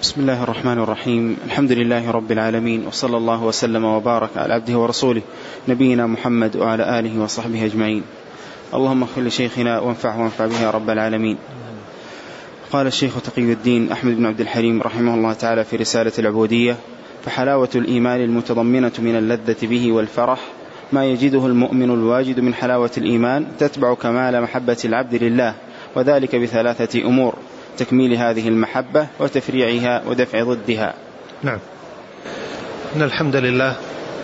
بسم الله الرحمن الرحيم. الحمد لله رب العالمين، وصلى الله وسلم وبارك على عبده ورسوله نبينا محمد وعلى آله وصحبه أجمعين. اللهم اغفر لشيخنا وانفع به يا رب العالمين. قال الشيخ تقي الدين أحمد بن عبد الحليم رحمه الله تعالى في رسالة العبودية: فحلاوة الإيمان المتضمنة من اللذة به والفرح ما يجده المؤمن الواجد من حلاوة الإيمان تتبع كمال محبة العبد لله، وذلك بثلاثة أمور: تكميل هذه المحبة وتفريعها ودفع ضدها. نعم. إن الحمد لله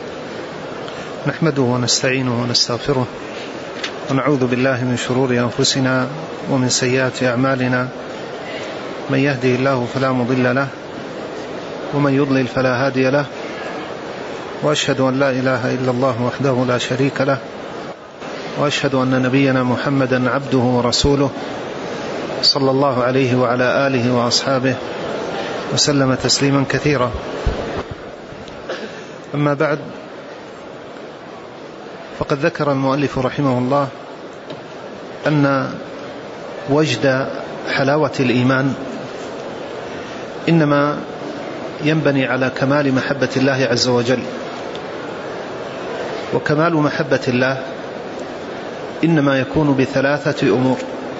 نحمده ونستعينه ونستغفره ونعوذ بالله من شرور أنفسنا ومن سيئات أعمالنا، من يهده الله فلا مضل له ومن يضلل فلا هادي له، وأشهد أن لا إله إلا الله وحده لا شريك له، وأشهد أن نبينا محمدا عبده ورسوله صلى الله عليه وعلى آله وأصحابه وسلم تسليما كثيرا. أما بعد، فقد ذكر المؤلف رحمه الله أن وجد حلاوة الإيمان إنما ينبني على كمال محبة الله عز وجل، وكمال محبة الله إنما يكون بثلاثة أمور: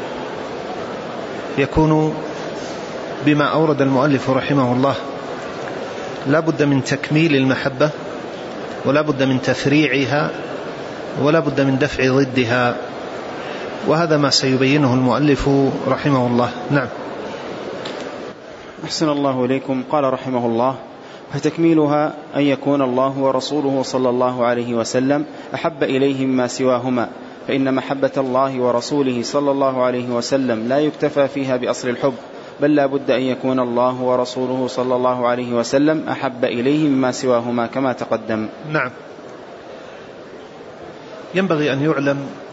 يكون بما أورد المؤلف رحمه الله، لا بد من تكميل المحبة، ولا بد من تفريعها، ولا بد من دفع ضدها، وهذا ما سيبينه المؤلف رحمه الله. نعم. أحسن الله إليكم. قال رحمه الله: فتكميلها أن يكون الله ورسوله صلى الله عليه وسلم أحب إليه مما سواهما، فإن محبة الله ورسوله صلى الله عليه وسلم لا يكتفى فيها بأصل الحب، بل لا بد أن يكون الله ورسوله صلى الله عليه وسلم أحب إليه مما سواهما كما تقدم. نعم. ينبغي أن يعلم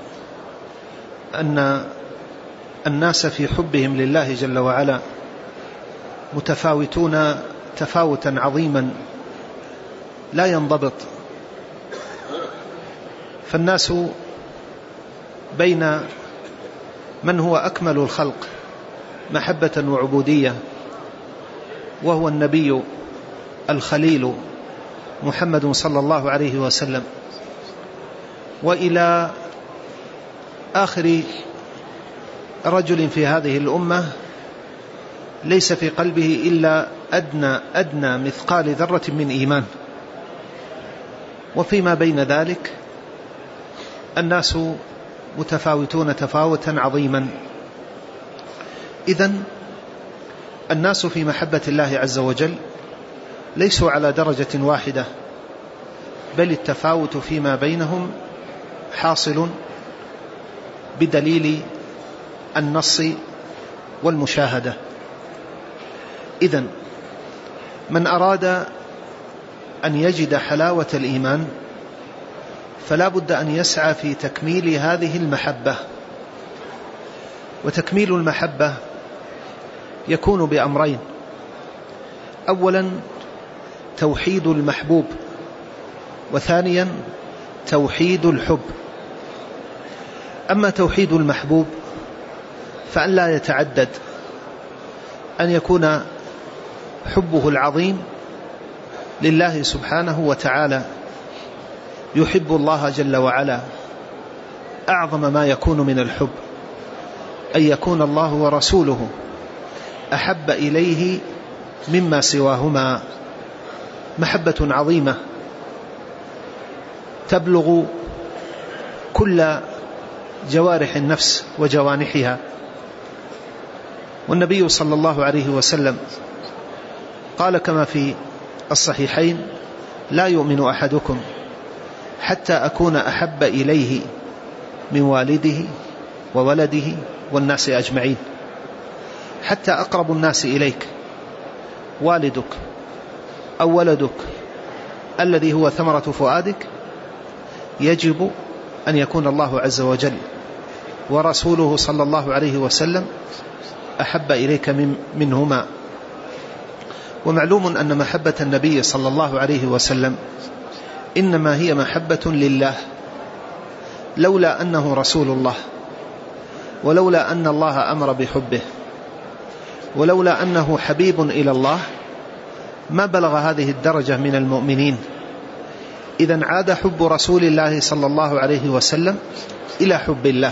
أن الناس في حبهم لله جل وعلا متفاوتون تفاوتا عظيما لا ينضبط، فالناس بين من هو أكمل الخلق محبة وعبودية، وهو النبي الخليل محمد صلى الله عليه وسلم، وإلى آخر رجل في هذه الأمة ليس في قلبه إلا أدنى مثقال ذرة من إيمان، وفيما بين ذلك الناس متفاوتون تفاوتا عظيما. إذن الناس في محبة الله عز وجل ليسوا على درجة واحدة، بل التفاوت فيما بينهم حاصل بدليل النص والمشاهدة. إذن من أراد أن يجد حلاوة الإيمان فلا بد أن يسعى في تكميل هذه المحبة، وتكميل المحبة يكون بأمرين: أولا توحيد المحبوب، وثانيا توحيد الحب. أما توحيد المحبوب فأن لا يتعدد، أن يكون حبه العظيم لله سبحانه وتعالى، يحب الله جل وعلا أعظم ما يكون من الحب، أن يكون الله ورسوله أحب إليه مما سواهما، محبة عظيمة تبلغ كل جوارح النفس وجوانحها. والنبي صلى الله عليه وسلم قال كما في الصحيحين: لا يؤمن أحدكم حتى أكون أحب إليه من والده وولده والناس أجمعين. حتى أقرب الناس إليك، والدك أو ولدك الذي هو ثمرة فؤادك، يجب أن يكون الله عز وجل ورسوله صلى الله عليه وسلم أحب إليك منهما. ومعلوم أن محبة النبي صلى الله عليه وسلم إنما هي محبة لله، لولا أنه رسول الله، ولولا أن الله أمر بحبه، ولولا أنه حبيب إلى الله ما بلغ هذه الدرجة من المؤمنين. إذن عاد حب رسول الله صلى الله عليه وسلم إلى حب الله.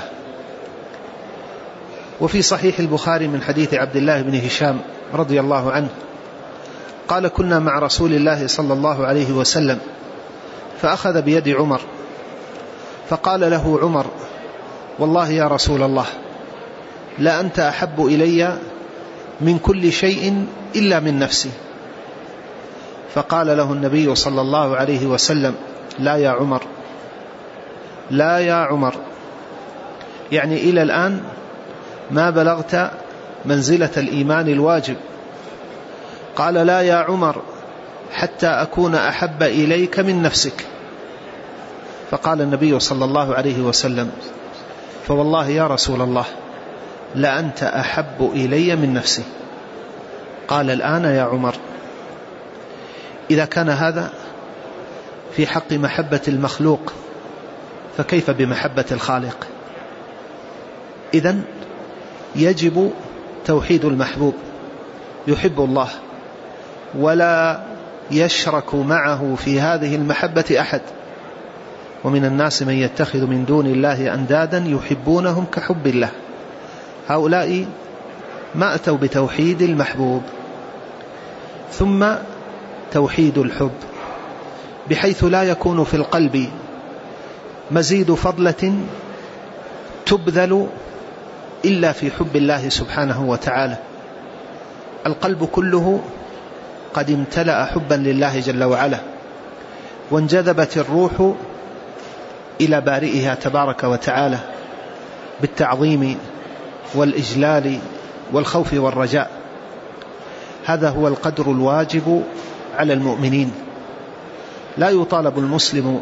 وفي صحيح البخاري من حديث عبد الله بن هشام رضي الله عنه قال: كنا مع رسول الله صلى الله عليه وسلم فأخذ بيد عمر فقال له عمر: والله يا رسول الله لا أنت أحب إلي من كل شيء إلا من نفسي. فقال له النبي صلى الله عليه وسلم: لا يا عمر، لا يا عمر، يعني إلى الآن ما بلغت منزلة الإيمان الواجب. قال: لا يا عمر حتى أكون أحب إليك من نفسك. فقال النبي صلى الله عليه وسلم: فوالله يا رسول الله لأنت أحب إلي من نفسي. قال: الآن يا عمر. إذا كان هذا في حق محبة المخلوق فكيف بمحبة الخالق؟ إذن يجب توحيد المحبوب، يحب الله ولا يشرك معه في هذه المحبة أحد. ومن الناس من يتخذ من دون الله أندادا يحبونهم كحب الله. هؤلاء ما أتوا بتوحيد المحبوب. ثم توحيد الحب بحيث لا يكون في القلب مزيد فضلة تبذل إلا في حب الله سبحانه وتعالى. القلب كله قد امتلأ حبا لله جل وعلا، وانجذبت الروح إلى بارئها تبارك وتعالى بالتعظيم والإجلال والخوف والرجاء. هذا هو القدر الواجب على المؤمنين. لا يطالب المسلم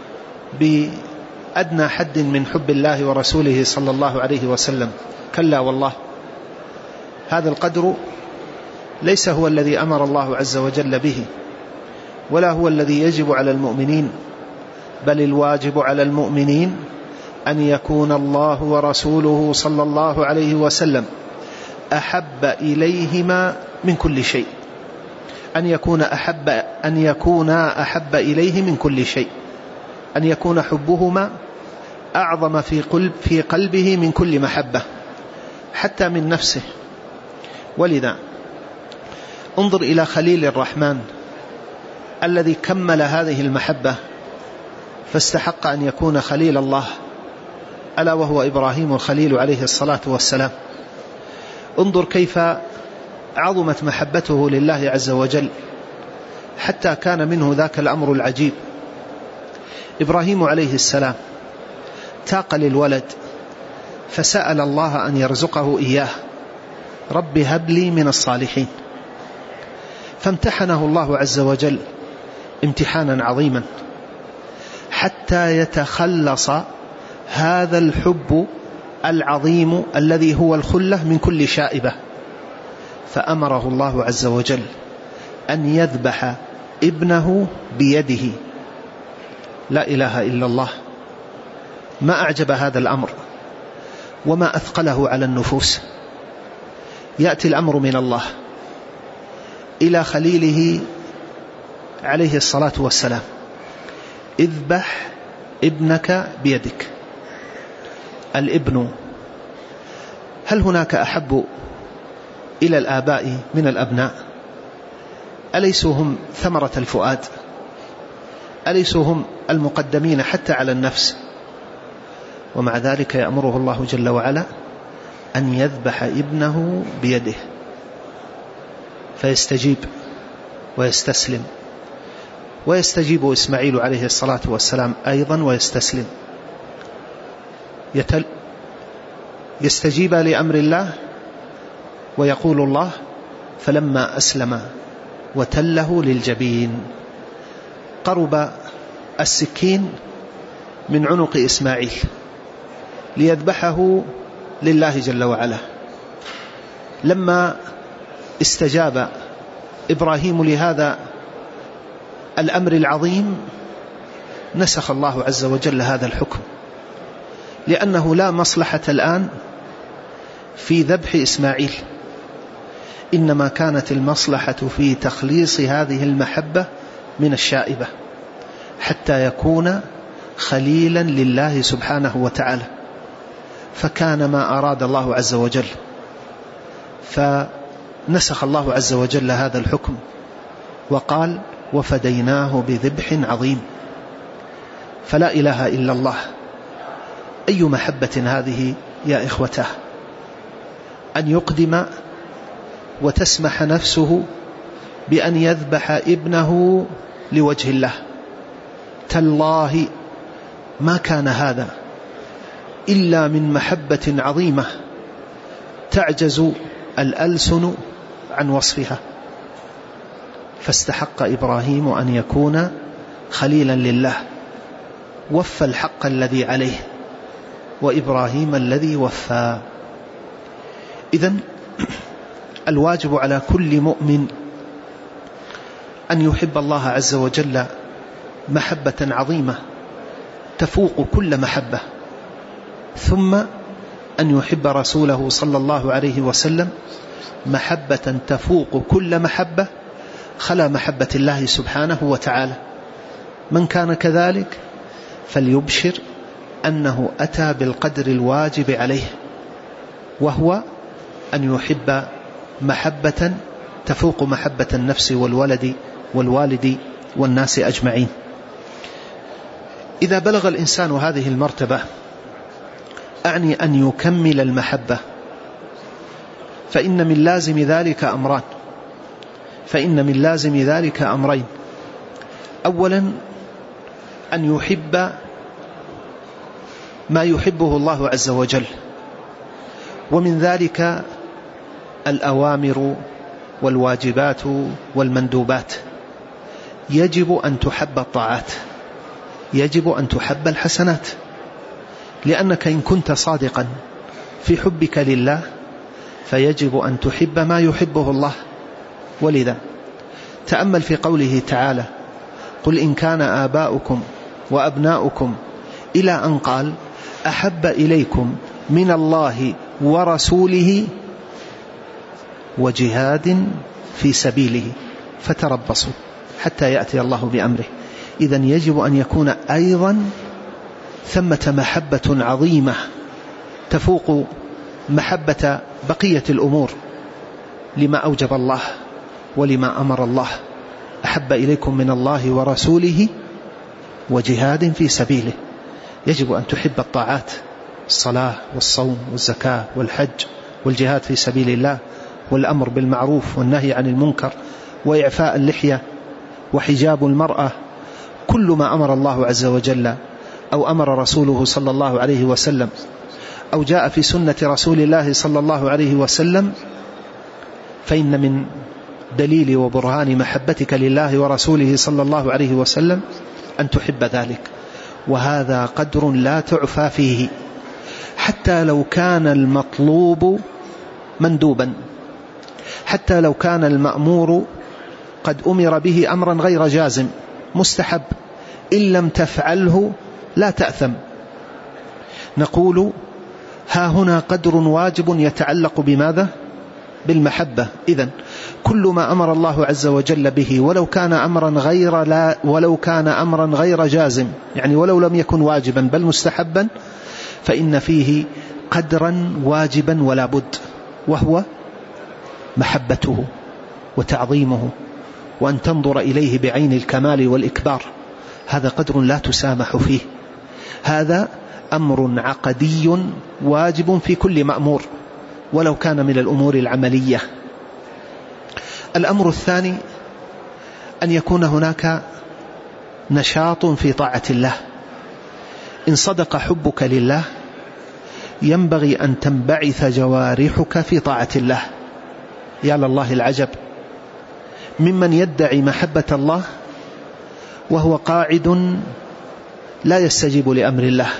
بأدنى حد من حب الله ورسوله صلى الله عليه وسلم، كلا والله. هذا القدر ليس هو الذي أمر الله عز وجل به، ولا هو الذي يجب على المؤمنين، بل الواجب على المؤمنين أن يكون الله ورسوله صلى الله عليه وسلم أحب إليهما من كل شيء، أن يكون أحب إليه من كل شيء، أن يكون حبهما أعظم في قلبه من كل محبة، حتى من نفسه. ولذا انظر إلى خليل الرحمن الذي كمل هذه المحبة فاستحق أن يكون خليل الله، ألا وهو إبراهيم الخليل عليه الصلاة والسلام. انظر كيف عظمت محبته لله عز وجل حتى كان منه ذاك الأمر العجيب. إبراهيم عليه السلام تاق للولد فسأل الله أن يرزقه إياه: رب هب لي من الصالحين. فامتحنه الله عز وجل امتحانا عظيما حتى يتخلص هذا الحب العظيم الذي هو الخلة من كل شائبة. فأمره الله عز وجل أن يذبح ابنه بيده. لا إله إلا الله، ما أعجب هذا الأمر وما أثقله على النفوس. يأتي الأمر من الله إلى خليله عليه الصلاة والسلام: اذبح ابنك بيدك. الابن، هل هناك أحب إلى الآباء من الأبناء؟ أليسوا هم ثمرة الفؤاد؟ أليسوا هم المقدمين حتى على النفس؟ ومع ذلك يأمره الله جل وعلا أن يذبح ابنه بيده، فيستجيب ويستسلم. ويستجيب إسماعيل عليه الصلاة والسلام أيضا ويستسلم، يستجيب لأمر الله. ويقول الله: فلما أسلم وتله للجبين. قرب السكين من عنق إسماعيل ليذبحه لله جل وعلا. لما استجاب إبراهيم لهذا الأمر العظيم نسخ الله عز وجل هذا الحكم، لأنه لا مصلحة الآن في ذبح إسماعيل، إنما كانت المصلحة في تخليص هذه المحبة من الشائبة حتى يكون خليلا لله سبحانه وتعالى، فكان ما أراد الله عز وجل، فنسخ الله عز وجل هذا الحكم وقال وفديناه بذبح عظيم. فلا إله إلا الله. أي محبة هذه يا إخوته، أن يقدم وتسمح نفسه بأن يذبح ابنه لوجه الله. تالله ما كان هذا إلا من محبة عظيمة تعجز الألسن عن وصفها، فاستحق إبراهيم أن يكون خليلا لله، وفى الحق الذي عليه، وإبراهيم الذي وفى. إذن الواجب على كل مؤمن أن يحب الله عز وجل محبة عظيمة تفوق كل محبة، ثم أن يحب رسوله صلى الله عليه وسلم محبة تفوق كل محبة خلا محبة الله سبحانه وتعالى. من كان كذلك فليبشر أنه أتى بالقدر الواجب عليه، وهو أن يحب محبة تفوق محبة النفس والوالد والناس أجمعين. إذا بلغ الإنسان هذه المرتبة، أعني أن يكمل المحبة، فإن من لازم ذلك أمرين. أولا أن يحب ما يحبه الله عز وجل، ومن ذلك الأوامر والواجبات والمندوبات. يجب أن تحب الطاعات، يجب أن تحب الحسنات، لأنك إن كنت صادقا في حبك لله فيجب أن تحب ما يحبه الله. ولذا تأمل في قوله تعالى قل إن كان آباؤكم وأبناؤكم إلى أن قال أحب إليكم من الله ورسوله وجهاد في سبيله فتربصوا حتى يأتي الله بأمره. إذن يجب أن يكون أيضا ثمة محبة عظيمة تفوق محبة بقية الأمور لما أوجب الله ولما أمر الله. أحب إليكم من الله ورسوله وجهاد في سبيله. يجب أن تحب الطاعات، الصلاة والصوم والزكاة والحج والجهاد في سبيل الله والأمر بالمعروف والنهي عن المنكر وإعفاء اللحية وحجاب المرأة. كل ما أمر الله عز وجل أو أمر رسوله صلى الله عليه وسلم أو جاء في سنة رسول الله صلى الله عليه وسلم، فإن من دليل وبرهان محبتك لله ورسوله صلى الله عليه وسلم أن تحب ذلك. وهذا قدر لا تعفى فيه، حتى لو كان المطلوب مندوبا، حتى لو كان المأمور قد أمر به أمرا غير جازم مستحب، إن لم تفعله لا تأثم. نقول ها هنا قدر واجب يتعلق بماذا؟ بالمحبة. إذن كل ما أمر الله عز وجل به ولو كان أمرا غير جازم، يعني ولو لم يكن واجبا بل مستحبا، فإن فيه قدرا واجبا ولا بد، وهو محبته وتعظيمه وأن تنظر إليه بعين الكمال والإكبار. هذا قدر لا تسامح فيه. هذا أمر عقدي واجب في كل مأمور ولو كان من الأمور العملية. الأمر الثاني أن يكون هناك نشاط في طاعة الله. إن صدق حبك لله ينبغي أن تنبعث جوارحك في طاعة الله. يا لله العجب ممن يدعي محبة الله وهو قاعد لا يستجيب لأمر الله،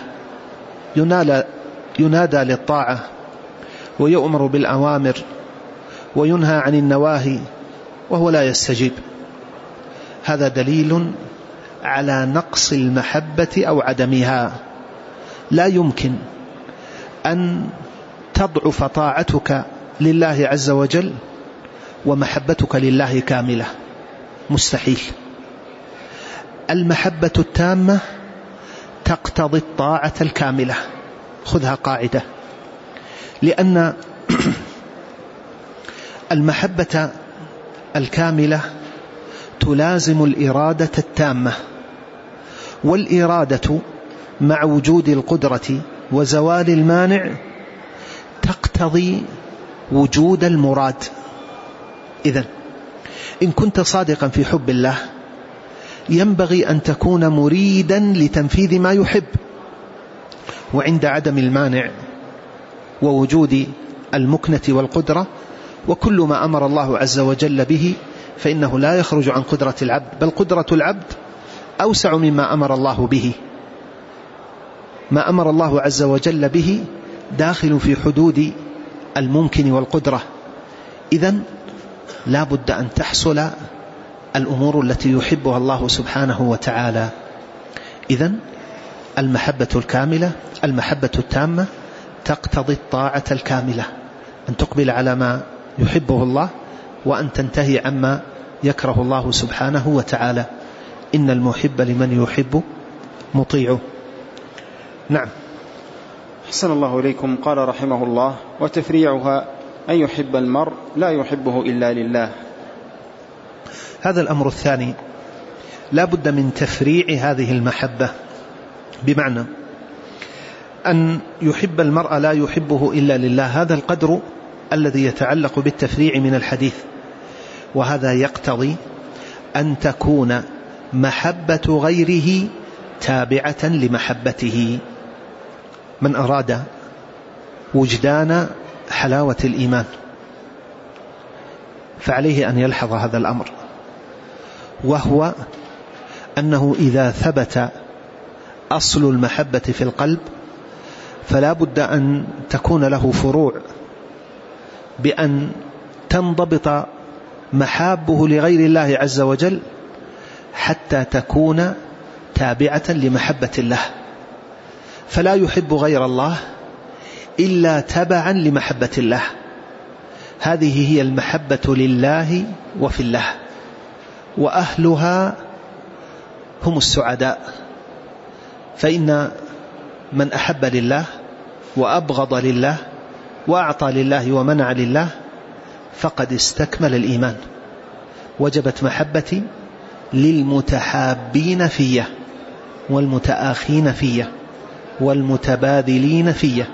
ينادى للطاعة ويؤمر بالأوامر وينهى عن النواهي وهو لا يستجيب. هذا دليل على نقص المحبة أو عدمها. لا يمكن أن تضعف طاعتك لله عز وجل ومحبتك لله كاملة، مستحيل. المحبة التامة تقتضي الطاعة الكاملة، خذها قاعدة، لأن المحبة الكاملة تلازم الإرادة التامة، والإرادة مع وجود القدرة وزوال المانع تقتضي وجود المراد. إذن إن كنت صادقا في حب الله ينبغي أن تكون مريدا لتنفيذ ما يحب، وعند عدم المانع ووجود المكنة والقدرة وكل ما أمر الله عز وجل به فإنه لا يخرج عن قدرة العبد، بل قدرة العبد أوسع مما أمر الله به. ما أمر الله عز وجل به داخل في حدود الممكن والقدرة. إذن لا بد أن تحصل الأمور التي يحبها الله سبحانه وتعالى. إذن المحبة الكاملة، المحبة التامة تقتضي الطاعة الكاملة، أن تقبل على ما يحبه الله وأن تنتهي عما يكره الله سبحانه وتعالى. إن المحب لمن يحب مطيعه. نعم. أحسن الله إليكم. قال رحمه الله: وتفريعها أن يحب المرء لا يحبه إلا لله. هذا الأمر الثاني، لا بد من تفريع هذه المحبة، بمعنى أن يحب المرء لا يحبه إلا لله، هذا القدر الذي يتعلق بالتفريع من الحديث، وهذا يقتضي أن تكون محبة غيره تابعة لمحبته. من أراد وجدان حلاوة الإيمان فعليه أن يلحظ هذا الأمر، وهو أنه إذا ثبت أصل المحبة في القلب فلا بد أن تكون له فروع، بأن تنضبط محابه لغير الله عز وجل حتى تكون تابعة لمحبة الله، فلا يحب غير الله إلا تبعا لمحبة الله. هذه هي المحبة لله وفي الله، وأهلها هم السعداء. فإن من أحب لله وأبغض لله وأعطى لله ومنع لله فقد استكمل الإيمان. وجبت محبتي للمتحابين فيه والمتآخين فيه والمتبادلين فيه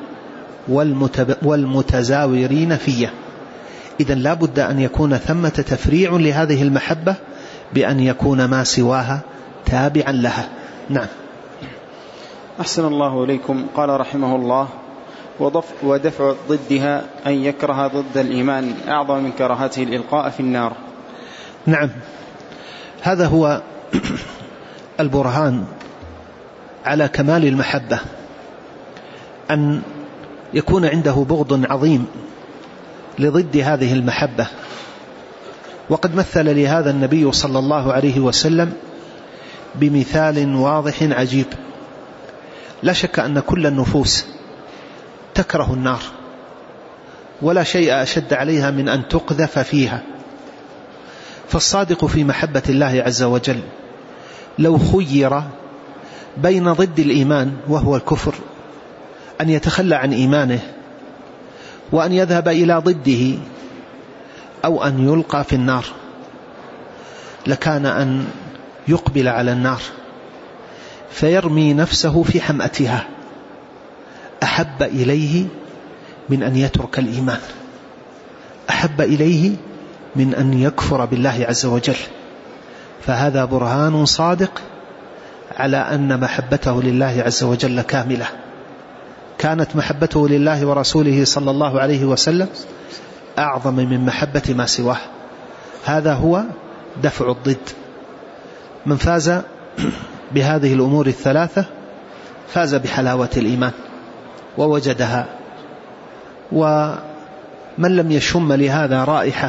والمتزاورين فيه. إذن لا بد أن يكون ثمة تفريع لهذه المحبة بأن يكون ما سواها تابعا لها. نعم. أحسن الله إليكم. قال رحمه الله: ودفع ضدها أن يكره ضد الإيمان أعظم من كراهته الإلقاء في النار. نعم، هذا هو البرهان على كمال المحبة، أن يكون عنده بغض عظيم لضد هذه المحبة. وقد مثل لهذا النبي صلى الله عليه وسلم بمثال واضح عجيب. لا شك أن كل النفوس تكره النار، ولا شيء أشد عليها من أن تقذف فيها. فالصادق في محبة الله عز وجل لو خير بين ضد الإيمان وهو الكفر، أن يتخلى عن إيمانه وأن يذهب إلى ضده أو أن يلقى في النار، لكان أن يقبل على النار فيرمي نفسه في حمأتها أحب إليه من أن يترك الإيمان، أحب إليه من أن يكفر بالله عز وجل. فهذا برهان صادق على أن محبته لله عز وجل كاملة. كانت محبته لله ورسوله صلى الله عليه وسلم أعظم من محبة ما سواه. هذا هو دفع الضد. من فاز بهذه الأمور الثلاثة فاز بحلاوة الإيمان ووجدها. ومن لم يشم لهذا رائحة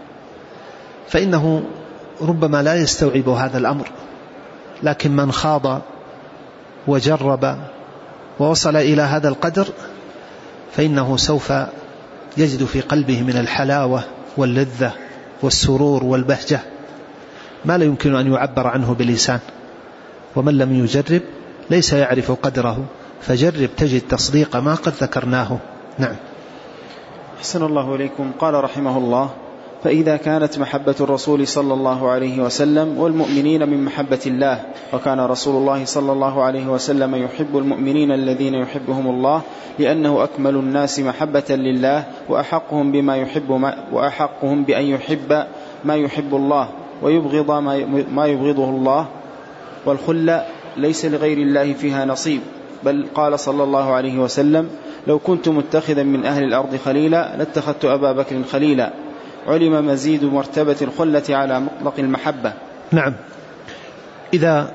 فإنه ربما لا يستوعب هذا الأمر، لكن من خاض وجرب ووصل إلى هذا القدر فإنه سوف يجد في قلبه من الحلاوة واللذة والسرور والبهجة ما لا يمكن أن يعبر عنه بلسان، ومن لم يجرب ليس يعرف قدره، فجرب تجد تصديق ما قد ذكرناه. نعم. أحسن الله إليكم. قال رحمه الله: فإذا كانت محبة الرسول صلى الله عليه وسلم والمؤمنين من محبة الله، وكان رسول الله صلى الله عليه وسلم يحب المؤمنين الذين يحبهم الله، لأنه أكمل الناس محبة لله وأحقهم بأن يحب ما يحب الله ويبغض ما يبغضه الله، والخلة ليس لغير الله فيها نصيب. بل قال صلى الله عليه وسلم: لو كنت متخذا من أهل الأرض خليلا لاتخذت أبا بكر خليلا. علم مزيد مرتبة الخلة على مطلق المحبة. نعم. إذا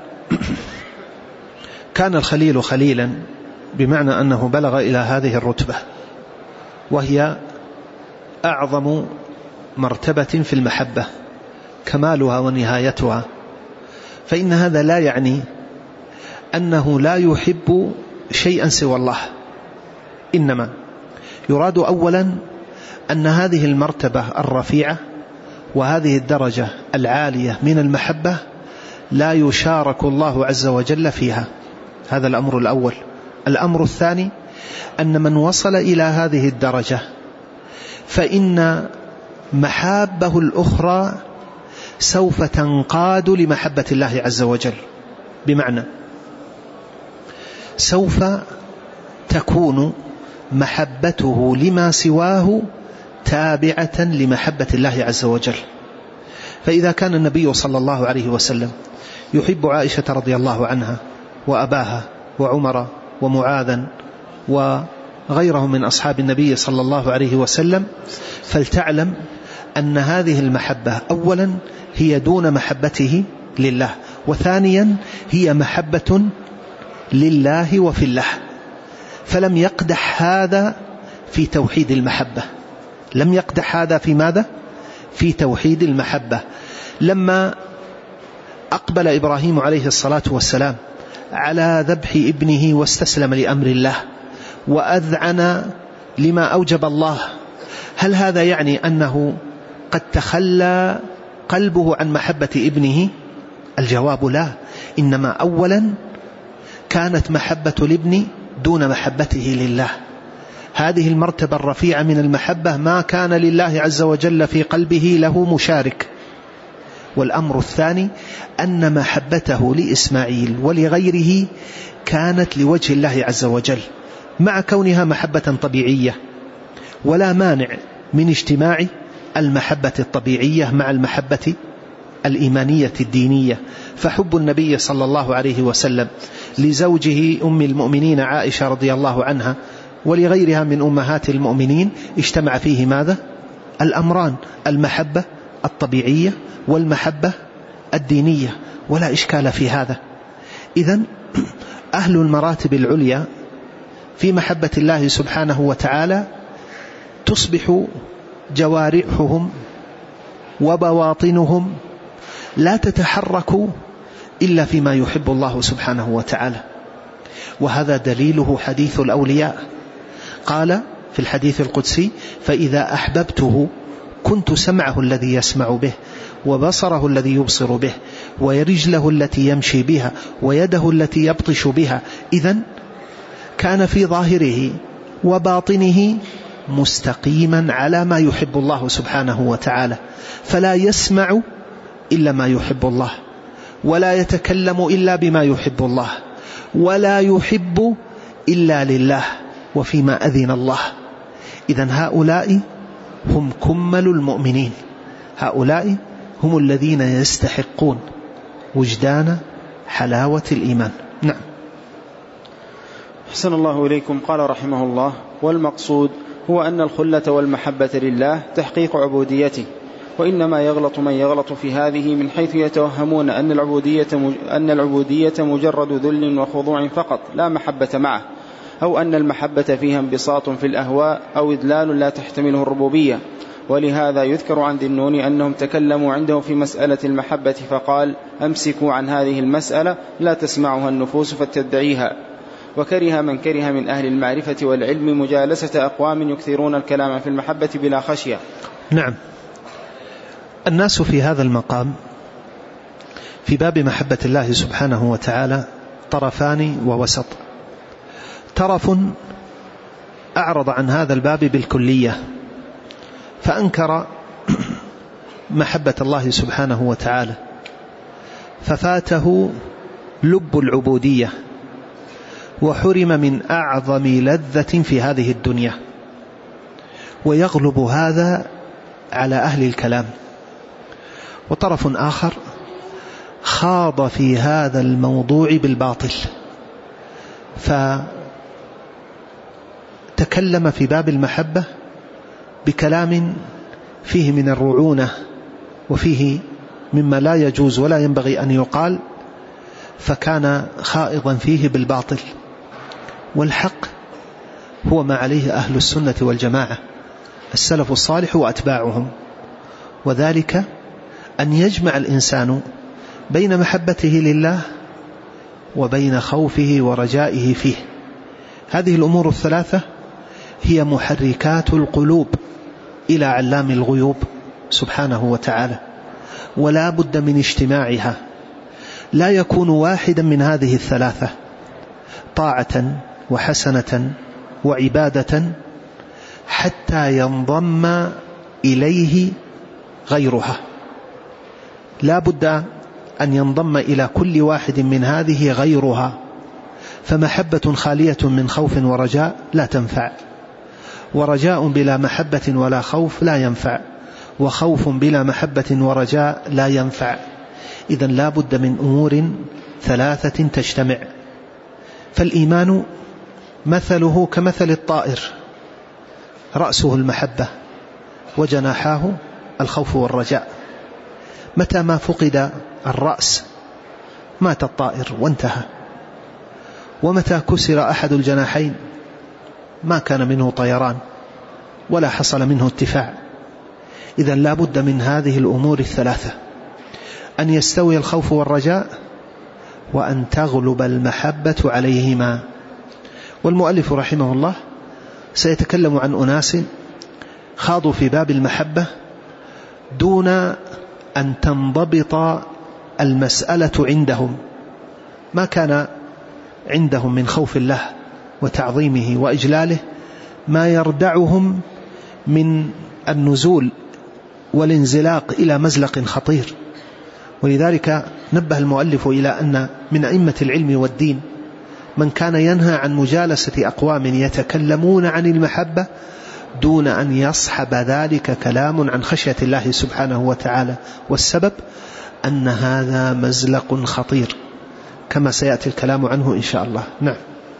كان الخليل خليلا بمعنى أنه بلغ إلى هذه الرتبة، وهي أعظم مرتبة في المحبة، كمالها ونهايتها، فإن هذا لا يعني أنه لا يحب شيئا سوى الله، إنما يراد أولا أن هذه المرتبة الرفيعة وهذه الدرجة العالية من المحبة لا يشارك الله عز وجل فيها. هذا الأمر الأول. الأمر الثاني أن من وصل إلى هذه الدرجة فإن محابه الأخرى سوف تنقاد لمحبة الله عز وجل، بمعنى سوف تكون محبته لما سواه تابعة لمحبة الله عز وجل. فإذا كان النبي صلى الله عليه وسلم يحب عائشة رضي الله عنها وأباها وعمر ومعاذا وغيرهم من أصحاب النبي صلى الله عليه وسلم، فلتعلم أن هذه المحبة أولا هي دون محبته لله، وثانيا هي محبة لله وفي الله. فلم يقدح هذا في توحيد المحبة. لم يقدح هذا في ماذا؟ في توحيد المحبة. لما أقبل إبراهيم عليه الصلاة والسلام على ذبح ابنه واستسلم لأمر الله وأذعن لما أوجب الله، هل هذا يعني أنه قد تخلى قلبه عن محبة ابنه؟ الجواب لا. إنما أولا كانت محبة الابن دون محبته لله. هذه المرتبة الرفيعة من المحبة ما كان لله عز وجل في قلبه له مشارك. والأمر الثاني أن محبته لإسماعيل ولغيره كانت لوجه الله عز وجل، مع كونها محبة طبيعية، ولا مانع من اجتماع المحبة الطبيعية مع المحبة الإيمانية الدينية. فحب النبي صلى الله عليه وسلم لزوجه أم المؤمنين عائشة رضي الله عنها ولغيرها من أمهات المؤمنين اجتمع فيه ماذا؟ الأمران: المحبة الطبيعية والمحبة الدينية، ولا إشكال في هذا. إذن أهل المراتب العليا في محبة الله سبحانه وتعالى تصبح جوارحهم وبواطنهم لا تتحرك إلا فيما يحب الله سبحانه وتعالى. وهذا دليله حديث الأولياء. قال في الحديث القدسي: فإذا أحببته كنت سمعه الذي يسمع به، وبصره الذي يبصر به، ورجله التي يمشي بها، ويده التي يبطش بها. إذن كان في ظاهره وباطنه مستقيما على ما يحب الله سبحانه وتعالى، فلا يسمع إلا ما يحب الله، ولا يتكلم إلا بما يحب الله، ولا يحب إلا لله وفيما أذن الله. إذن هؤلاء هم كمل المؤمنين، هؤلاء هم الذين يستحقون وجدان حلاوة الإيمان. نعم. أحسن الله إليكم. قال رحمه الله: والمقصود هو أن الخلة والمحبة لله تحقيق عبوديته، وإنما يغلط من يغلط في هذه من حيث يتوهمون أن العبودية مجرد ذل وخضوع فقط لا محبة معه، أو أن المحبة فيها انبساط في الأهواء أو إذلال لا تحتمله الربوبية. ولهذا يذكر عن ذي النون أنهم تكلموا عنده في مسألة المحبة فقال: أمسكوا عن هذه المسألة لا تسمعها النفوس فتدعيها. وكره من كره من أهل المعرفة والعلم مجالسة أقوام يكثرون الكلام في المحبة بلا خشية. نعم. الناس في هذا المقام في باب محبة الله سبحانه وتعالى طرفان ووسط. طرف أعرض عن هذا الباب بالكلية فأنكر محبة الله سبحانه وتعالى، ففاته لب العبودية وحرم من أعظم لذة في هذه الدنيا. ويغلب هذا على أهل الكلام. وطرف آخر خاض في هذا الموضوع بالباطل، فتكلم في باب المحبة بكلام فيه من الرعونة وفيه مما لا يجوز ولا ينبغي أن يقال، فكان خائضا فيه بالباطل. والحق هو ما عليه أهل السنة والجماعة السلف الصالح وأتباعهم، وذلك أن يجمع الإنسان بين محبته لله وبين خوفه ورجائه فيه. هذه الأمور الثلاثة هي محركات القلوب إلى علام الغيوب سبحانه وتعالى، ولا بد من اجتماعها. لا يكون واحدا من هذه الثلاثة طاعة وحسنة وعبادة حتى ينضم إليه غيرها. لا بد أن ينضم إلى كل واحد من هذه غيرها، فمحبة خالية من خوف ورجاء لا تنفع، ورجاء بلا محبة ولا خوف لا ينفع، وخوف بلا محبة ورجاء لا ينفع. إذن لا بد من أمور ثلاثة تجتمع. فالإيمان مثله كمثل الطائر، رأسه المحبة وجناحاه الخوف والرجاء. متى ما فقد الرأس مات الطائر وانتهى، ومتى كسر أحد الجناحين ما كان منه طيران ولا حصل منه ارتفاع. إذن لا بد من هذه الأمور الثلاثة، أن يستوي الخوف والرجاء، وأن تغلب المحبة عليهما. والمؤلف رحمه الله سيتكلم عن أناس خاضوا في باب المحبة دون أن تنضبط المسألة عندهم. ما كان عندهم من خوف الله وتعظيمه وإجلاله ما يردعهم من النزول والانزلاق إلى مزلق خطير. ولذلك نبه المؤلف إلى أن من أئمة العلم والدين من كان ينهى عن مجالسة أقوام يتكلمون عن المحبة دون أن يصحب ذلك كلام عن خشية الله سبحانه وتعالى، والسبب أن هذا مزلق خطير كما سيأتي الكلام عنه إن شاء الله. نعم.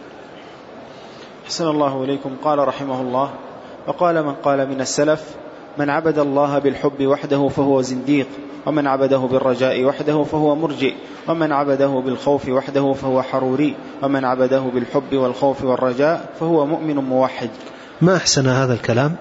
أحسن الله إليكم. قال رحمه الله: وقال من قال من السلف: من عبد الله بالحب وحده فهو زنديق، ومن عبده بالرجاء وحده فهو مرجئ، ومن عبده بالخوف وحده فهو حروري، ومن عبده بالحب والخوف والرجاء فهو مؤمن موحد. ما أحسن هذا الكلام.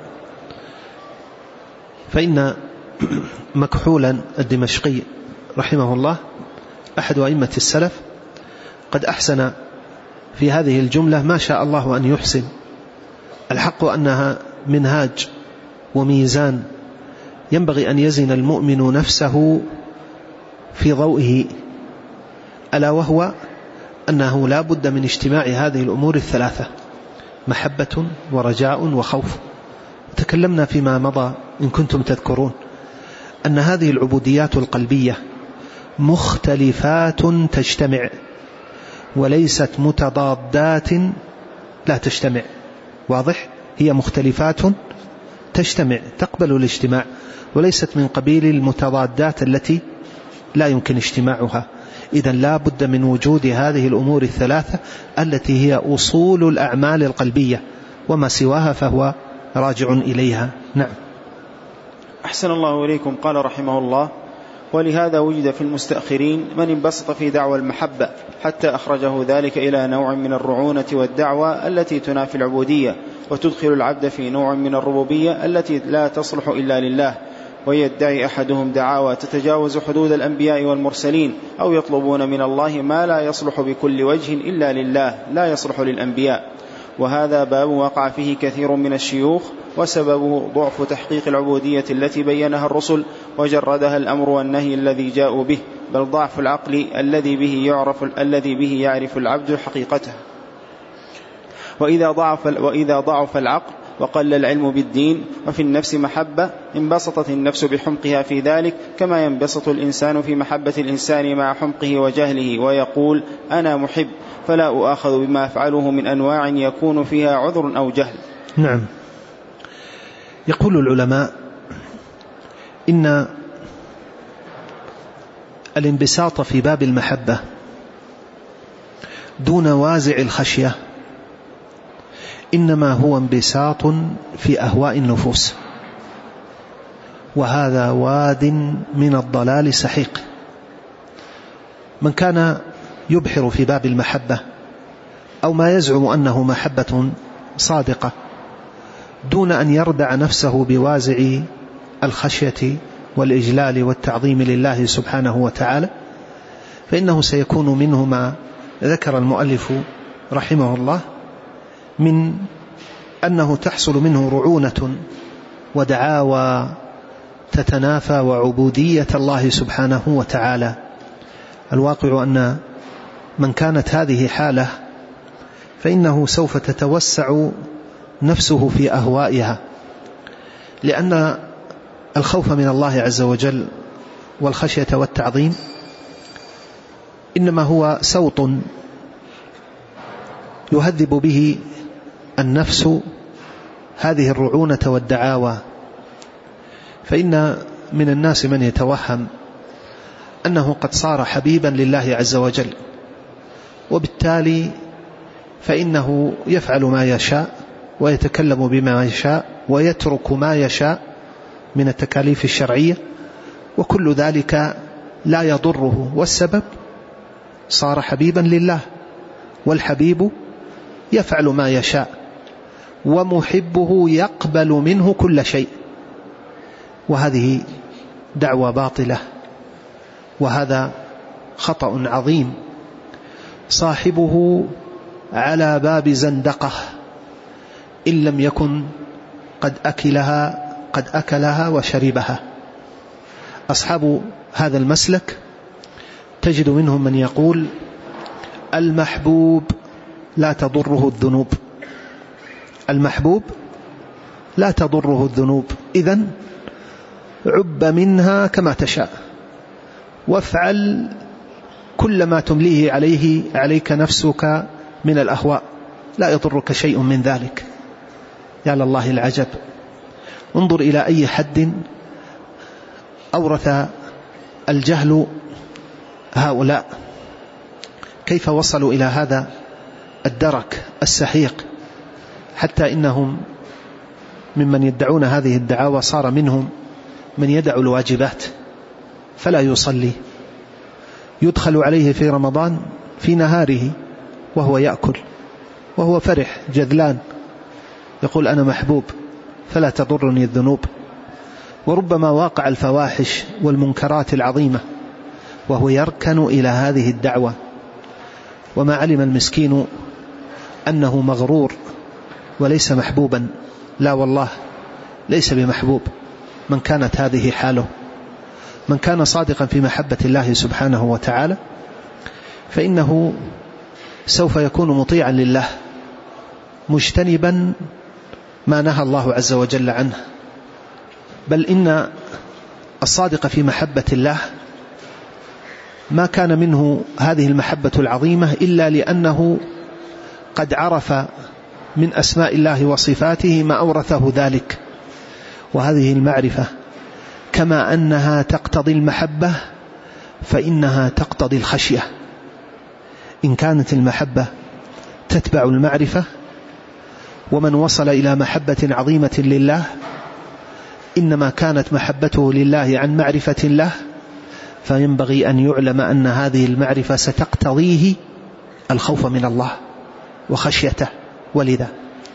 فإن مكحولا الدمشقي رحمه الله أحد أئمة السلف قد أحسن في هذه الجملة ما شاء الله أن يحسن. الحق أنها منهاج وميزان ينبغي أن يزن المؤمن نفسه في ضوئه، ألا وهو أنه لا بد من اجتماع هذه الأمور الثلاثة: محبة ورجاء وخوف. تكلمنا فيما مضى إن كنتم تذكرون أن هذه العبوديات القلبية مختلفات تجتمع، وليست متضادات لا تجتمع. واضح؟ هي مختلفات تجتمع تقبل الاجتماع، وليست من قبيل المتضادات التي لا يمكن اجتماعها. إذن لا بد من وجود هذه الأمور الثلاثة التي هي أصول الأعمال القلبية، وما سواها فهو راجع إليها. نعم. أحسن الله إليكم. قال رحمه الله: ولهذا وجد في المستأخرين من انبسط في دعوى المحبة حتى أخرجه ذلك إلى نوع من الرعونة والدعوة التي تنافي العبودية، وتدخل العبد في نوع من الربوبية التي لا تصلح إلا لله. ويدعي أحدهم دعاوى تتجاوز حدود الأنبياء والمرسلين، أو يطلبون من الله ما لا يصلح بكل وجه إلا لله لا يصلح للأنبياء. وهذا باب وقع فيه كثير من الشيوخ، وسببه ضعف تحقيق العبودية التي بينها الرسل، وجردها الأمر والنهي الذي جاءوا به، بل ضعف العقل الذي به يعرف العبد حقيقته. وإذا ضعف العقل وقل العلم بالدين وفي النفس محبة انبسطت النفس بحمقها في ذلك، كما ينبسط الإنسان في محبة الإنسان مع حمقه وجهله، ويقول أنا محب، فلا أؤاخذ بما أفعله من أنواع يكون فيها عذر أو جهل. نعم. يقول العلماء إن الانبساط في باب المحبة دون وازع الخشية إنما هو انبساط في أهواء النفوس، وهذا واد من الضلال سحيق. من كان يبحر في باب المحبة أو ما يزعم أنه محبة صادقة دون أن يردع نفسه بوازع الخشية والإجلال والتعظيم لله سبحانه وتعالى، فإنه سيكون منه ما ذكر المؤلف رحمه الله من أنه تحصل منه رعونة ودعاوى تتنافى وعبودية الله سبحانه وتعالى. الواقع أن من كانت هذه حاله فإنه سوف تتوسع نفسه في أهوائها، لأن الخوف من الله عز وجل والخشية والتعظيم إنما هو سوط يهذب به النفس هذه الرعونة والدعاوى. فإن من الناس من يتوهم أنه قد صار حبيبا لله عز وجل، وبالتالي فإنه يفعل ما يشاء ويتكلم بما يشاء ويترك ما يشاء من التكاليف الشرعية، وكل ذلك لا يضره، والسبب صار حبيبا لله، والحبيب يفعل ما يشاء، ومحبه يقبل منه كل شيء. وهذه دعوة باطلة، وهذا خطأ عظيم صاحبه على باب زندقة إن لم يكن قد أكلها وشربها. أصحاب هذا المسلك تجد منهم من يقول المحبوب لا تضره الذنوب، المحبوب لا تضره الذنوب، إذن عب منها كما تشاء، وافعل كل ما تمليه عليك نفسك من الأهواء، لا يضرك شيء من ذلك. يا لله العجب، انظر إلى أي حد أورث الجهل هؤلاء، كيف وصلوا إلى هذا الدرك السحيق، حتى إنهم ممن يدعون هذه الدعاوى صار منهم من يدع الواجبات فلا يصلي، يدخل عليه في رمضان في نهاره وهو يأكل وهو فرح جذلان، يقول أنا محبوب فلا تضرني الذنوب، وربما واقع الفواحش والمنكرات العظيمة وهو يركن إلى هذه الدعوة، وما علم المسكين أنه مغرور وليس محبوبا. لا والله ليس بمحبوب من كانت هذه حاله. من كان صادقا في محبة الله سبحانه وتعالى فإنه سوف يكون مطيعا لله مجتنبا ما نهى الله عز وجل عنه. بل إن الصادق في محبة الله ما كان منه هذه المحبة العظيمة إلا لأنه قد عرف من أسماء الله وصفاته ما أورثه ذلك، وهذه المعرفة كما أنها تقتضي المحبة فإنها تقتضي الخشية. إن كانت المحبة تتبع المعرفة، ومن وصل إلى محبة عظيمة لله إنما كانت محبته لله عن معرفة الله، فينبغي أن يعلم أن هذه المعرفة ستقتضيه الخوف من الله وخشيته. ولذا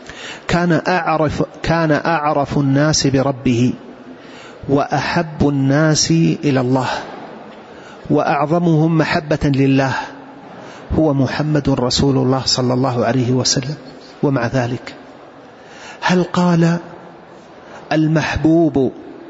كان أعرف الناس بربه وأحب الناس إلى الله وأعظمهم محبة لله هو محمد رسول الله صلى الله عليه وسلم. ومع ذلك هل قال المحبوب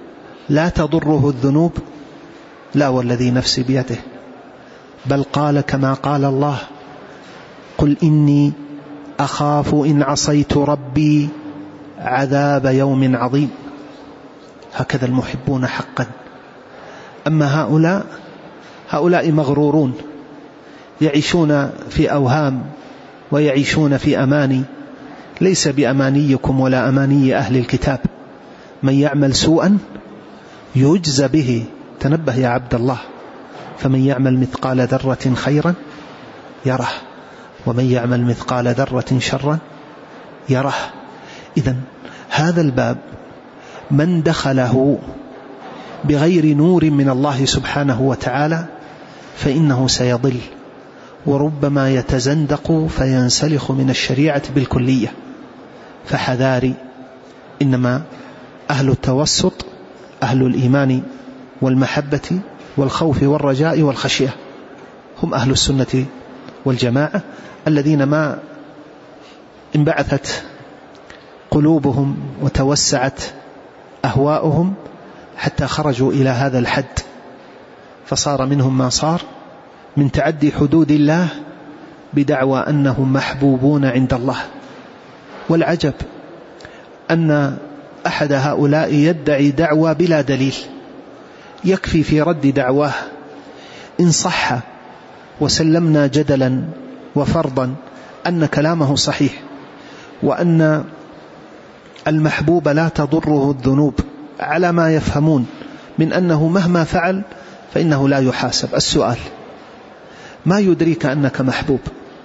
لا تضره الذنوب؟ لا والذي نفسي بيده، بل قال كما قال الله: قل إني أخاف إن عصيت ربي عذاب يوم عظيم. هكذا المحبون حقا. أما هؤلاء مغرورون، يعيشون في أوهام ويعيشون في أماني، ليس بأمانيكم ولا أماني أهل الكتاب. من يعمل سوءا يجزى به، تنبه يا عبد الله، فمن يعمل مثقال ذرة خيرا يره، ومن يعمل مثقال ذرة شرا يره. إذن هذا الباب من دخله بغير نور من الله سبحانه وتعالى فإنه سيضل، وربما يتزندق فينسلخ من الشريعة بالكلية. فحذاري، إنما أهل التوسط أهل الإيمان والمحبة والخوف والرجاء والخشية، هم أهل السنة والجماعة، الذين ما انبعثت قلوبهم وتوسعت أهواؤهم حتى خرجوا إلى هذا الحد، فصار منهم ما صار من تعدي حدود الله بدعوى أنهم محبوبون عند الله. والعجب أن أحد هؤلاء يدعي دعوى بلا دليل، يكفي في رد دعواه إن صح وسلمنا جدلا وفرضا أن كلامه صحيح، وأن المحبوب لا تضره الذنوب على ما يفهمون من أنه مهما فعل فإنه لا يحاسب. السؤال: ما يدريك أنك محبوب؟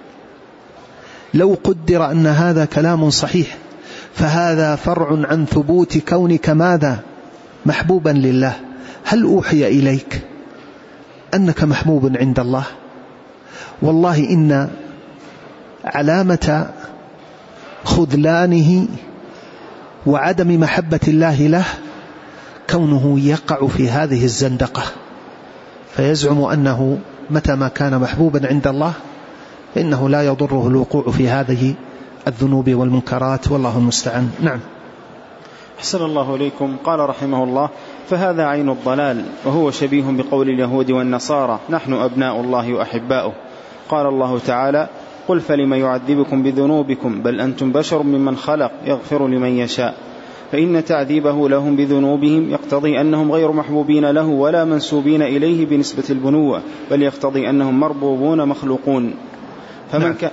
لو قدر أن هذا كلام صحيح فهذا فرع عن ثبوت كونك ماذا؟ محبوبا لله. هل أوحي إليك أنك محبوب عند الله؟ والله إن علامة خذلانه وعدم محبة الله له كونه يقع في هذه الزندقة، فيزعم أنه متى ما كان محبوبا عند الله فإنه لا يضره الوقوع في هذه الذنوب والمنكرات، والله المستعان. نعم. أحسن الله إليكم. قال رحمه الله: فهذا عين الضلال، وهو شبيه بقول اليهود والنصارى: نحن أبناء الله وأحباؤه. قال الله تعالى: قل فلم يعذبكم بذنوبكم بل أنتم بشر ممن خلق يغفر لمن يشاء. فإن تعذيبه لهم بذنوبهم يقتضي أنهم غير محبوبين له ولا منسوبين إليه بنسبة البنوة، بل يقتضي أنهم مربوبون مخلوقون. فمن كان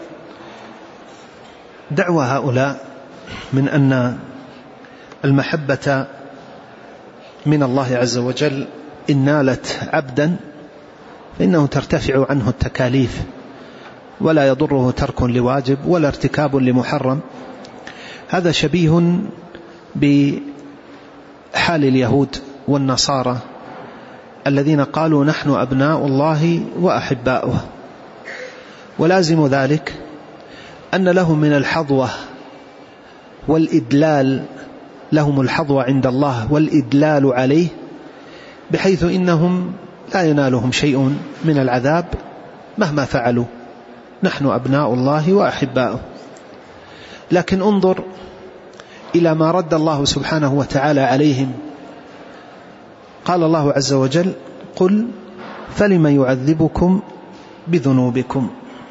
دعوى هؤلاء من أن المحبة من الله عز وجل إن نالت عبدا فإنه ترتفع عنه التكاليف ولا يضره ترك لواجب ولا ارتكاب لمحرم، هذا شبيه بحال اليهود والنصارى الذين قالوا: نحن أبناء الله وأحباؤه. ولازم ذلك أن لهم من الحظوة والإدلال، لهم الحظوة عند الله والإدلال عليه، بحيث إنهم لا ينالهم شيء من العذاب مهما فعلوا. نحن أبناء الله وأحباؤه. لكن انظر إلى ما رد الله سبحانه وتعالى عليهم. قال الله عز وجل: قل فلم يعذبكم بذنوبكم.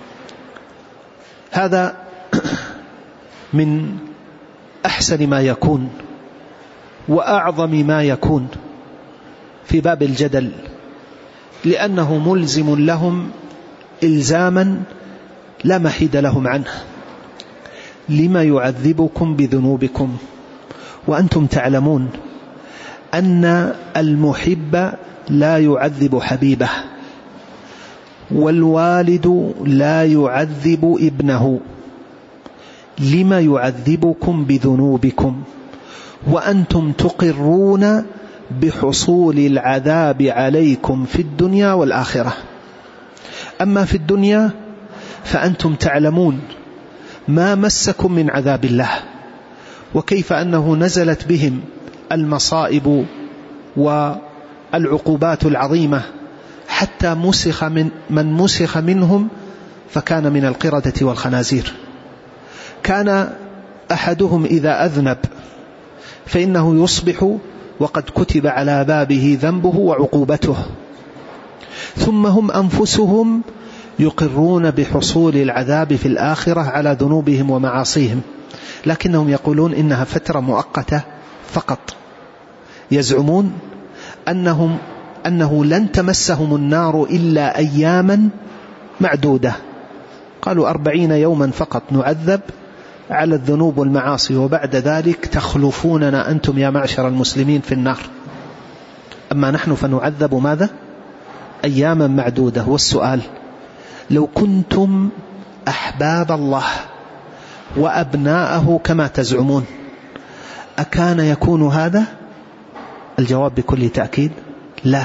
هذا من أحسن ما يكون وأعظم ما يكون في باب الجدل، لأنه ملزم لهم إلزاما لا محيد لهم عنه. لما يعذبكم بذنوبكم وأنتم تعلمون أن المحب لا يعذب حبيبه، والوالد لا يعذب ابنه. لما يعذبكم بذنوبكم وأنتم تقرون بحصول العذاب عليكم في الدنيا والآخرة. أما في الدنيا فأنتم تعلمون ما مسكم من عذاب الله، وكيف أنه نزلت بهم المصائب والعقوبات العظيمة، حتى مسخ من مسخ منهم فكان من القردة والخنازير. كان أحدهم إذا أذنب فإنه يصبح وقد كتب على بابه ذنبه وعقوبته، ثم هم أنفسهم يقرون بحصول العذاب في الآخرة على ذنوبهم ومعاصيهم، لكنهم يقولون إنها فترة مؤقتة فقط. يزعمون أنه لن تمسهم النار إلا أياما معدودة، قالوا 40 يوما فقط نعذب على الذنوب والمعاصي، وبعد ذلك تخلفوننا أنتم يا معشر المسلمين في النار، أما نحن فنعذب ماذا؟ أياما معدودة. والسؤال: لو كنتم أحباب الله وأبناءه كما تزعمون أكان يكون هذا؟ الجواب بكل تأكيد لا،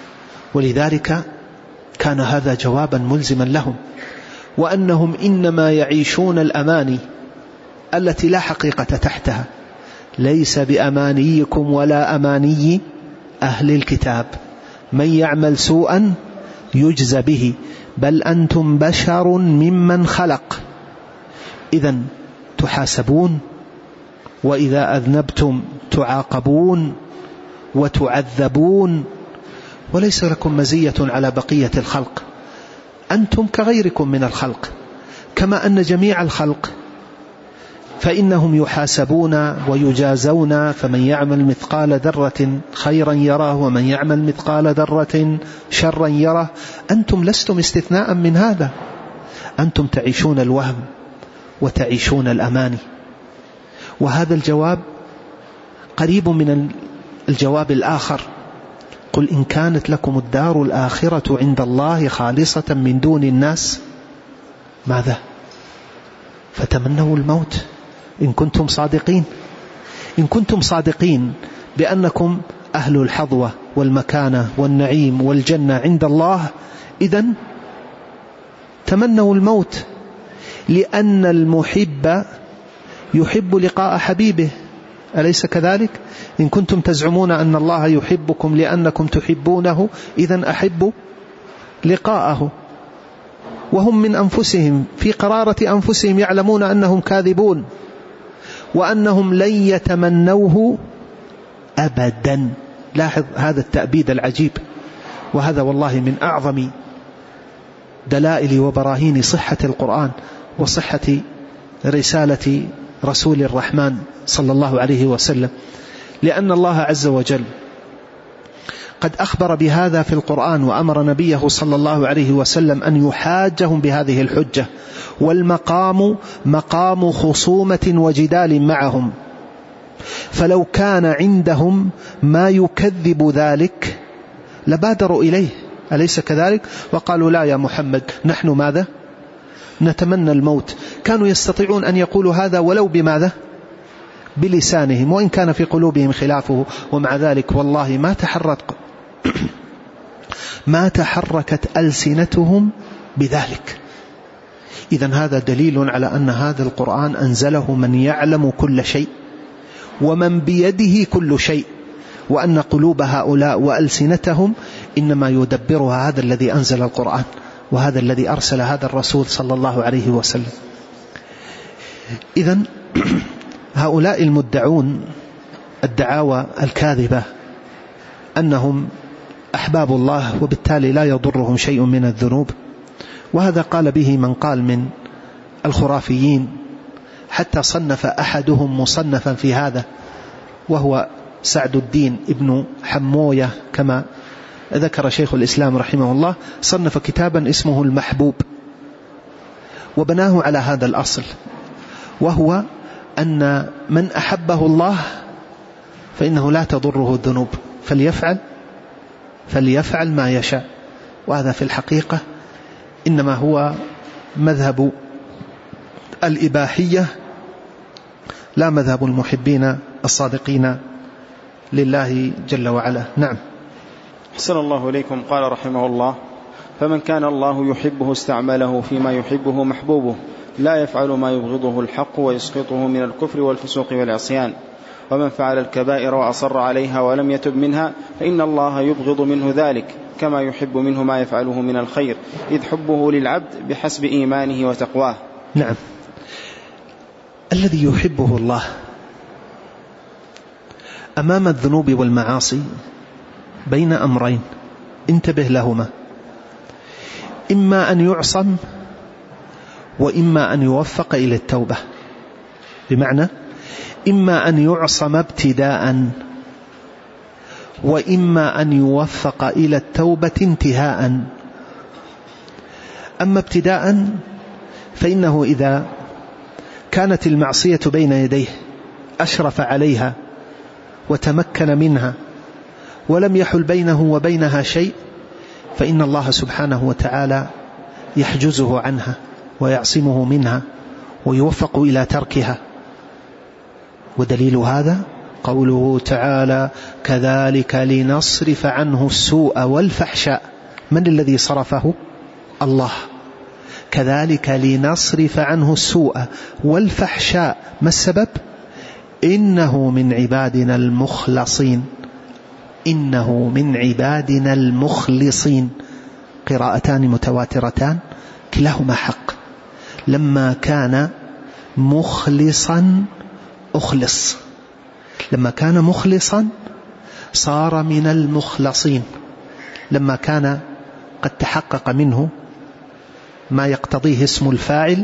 ولذلك كان هذا جوابا ملزما لهم، وأنهم إنما يعيشون الأماني التي لا حقيقة تحتها. ليس بأمانيكم ولا أماني أهل الكتاب، من يعمل سوءا يجزى به، بل أنتم بشر ممن خلق. إذن تحاسبون، وإذا أذنبتم تعاقبون وتعذبون، وليس لكم مزية على بقية الخلق، أنتم كغيركم من الخلق، كما أن جميع الخلق فإنهم يحاسبون ويجازون، فمن يعمل مثقال ذرة خيرا يره ومن يعمل مثقال ذرة شرا يره. أنتم لستم استثناء من هذا، أنتم تعيشون الوهم وتعيشون الأماني. وهذا الجواب قريب من الجواب الآخر: قل إن كانت لكم الدار الآخرة عند الله خالصة من دون الناس ماذا؟ فتمنوا الموت إن كنتم صادقين. إن كنتم صادقين بأنكم أهل الحظوة والمكانة والنعيم والجنة عند الله، إذن تمنوا الموت، لأن المحب يحب لقاء حبيبه، أليس كذلك؟ إن كنتم تزعمون أن الله يحبكم لأنكم تحبونه، إذن أحبوا لقاءه. وهم من أنفسهم في قرارة أنفسهم يعلمون أنهم كاذبون، وأنهم لن يتمنوه أبدا. لاحظ هذا التأبيد العجيب، وهذا والله من أعظم دلائل وبراهين صحة القرآن وصحة رسالة رسول الرحمن صلى الله عليه وسلم، لأن الله عز وجل قد أخبر بهذا في القرآن، وأمر نبيه صلى الله عليه وسلم أن يحاجهم بهذه الحجة، والمقام مقام خصومة وجدال معهم، فلو كان عندهم ما يكذب ذلك لبادروا إليه، أليس كذلك؟ وقالوا لا يا محمد نحن ماذا؟ نتمنى الموت. كانوا يستطيعون أن يقولوا هذا ولو بماذا؟ بلسانهم، وإن كان في قلوبهم خلافه، ومع ذلك والله ما تحركت ألسنتهم بذلك. إذن هذا دليل على أن هذا القرآن أنزله من يعلم كل شيء ومن بيده كل شيء، وأن قلوب هؤلاء وألسنتهم إنما يدبرها هذا الذي أنزل القرآن، وهذا الذي أرسل هذا الرسول صلى الله عليه وسلم. إذن هؤلاء المدعون الدعاوى الكاذبة أنهم أحباب الله وبالتالي لا يضرهم شيء من الذنوب، وهذا قال به من قال من الخرافيين، حتى صنف أحدهم مصنفا في هذا، وهو سعد الدين ابن حموية كما ذكر شيخ الإسلام رحمه الله، صنف كتابا اسمه المحبوب، وبناه على هذا الأصل، وهو أن من أحبه الله فإنه لا تضره الذنوب، فليفعل ما يشاء. وهذا في الحقيقة إنما هو مذهب الإباحية، لا مذهب المحبين الصادقين لله جل وعلا. نعم. أحسن الله إليكم. قال رحمه الله: فمن كان الله يحبه استعمله فيما يحبه محبوبه، لا يفعل ما يبغضه الحق ويسقطه من الكفر والفسوق والعصيان. ومن فعل الكبائر وأصر عليها ولم يتب منها فإن الله يبغض منه ذلك، كما يحب منه ما يفعله من الخير، إذ حبه للعبد بحسب إيمانه وتقواه. نعم. الذي يحبه الله أمام الذنوب والمعاصي بين أمرين انتبه لهما: إما أن يعصم وإما أن يوفق إلى التوبة. بمعنى إما أن يعصم ابتداء وإما أن يوفق إلى التوبة انتهاء. أما ابتداء فإنه إذا كانت المعصية بين يديه أشرف عليها وتمكن منها ولم يحل بينه وبينها شيء، فإن الله سبحانه وتعالى يحجزه عنها ويعصمه منها ويوفق إلى تركها. ودليل هذا قوله تعالى: كذلك لنصرف عنه السوء والفحشاء. من الذي صرفه؟ الله. كذلك لنصرف عنه السوء والفحشاء. ما السبب؟ إنه من عبادنا المخلصين. إنه من عبادنا المخلصين. قراءتان متواترتان كلاهما حق. لما كان مخلصا أخلص، لما كان مخلصا صار من المخلصين. لما كان قد تحقق منه ما يقتضيه اسم الفاعل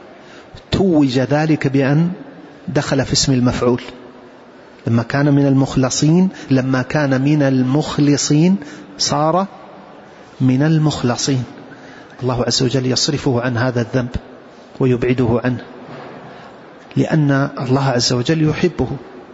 توج ذلك بأن دخل في اسم المفعول. لما كان من المخلصين، لما كان من المخلصين صار من المخلصين. الله عز وجل يصرفه عن هذا الذنب ويبعده عنه لأن الله عز وجل يحبه.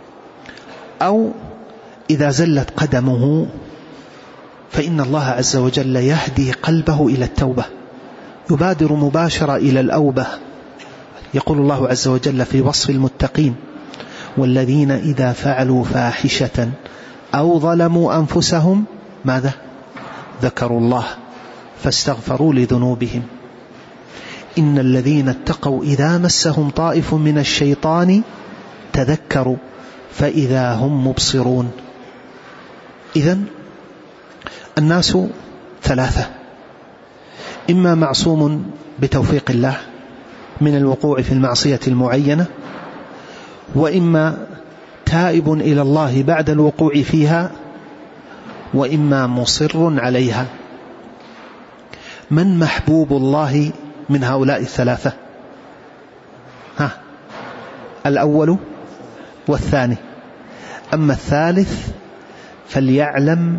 أو إذا زلت قدمه فإن الله عز وجل يهدي قلبه إلى التوبة، يبادر مباشرة إلى الأوبة. يقول الله عز وجل في وصف المتقين: والذين إذا فعلوا فاحشة أو ظلموا أنفسهم ماذا؟ ذكروا الله فاستغفروا لذنوبهم إن الذين اتقوا إذا مسهم طائف من الشيطان تذكروا فإذا هم مبصرون. إذن الناس ثلاثة: إما معصوم بتوفيق الله من الوقوع في المعصية المعينة، وإما تائب إلى الله بعد الوقوع فيها، وإما مصر عليها. من محبوب الله من هؤلاء الثلاثة؟ الأول والثاني. أما الثالث فليعلم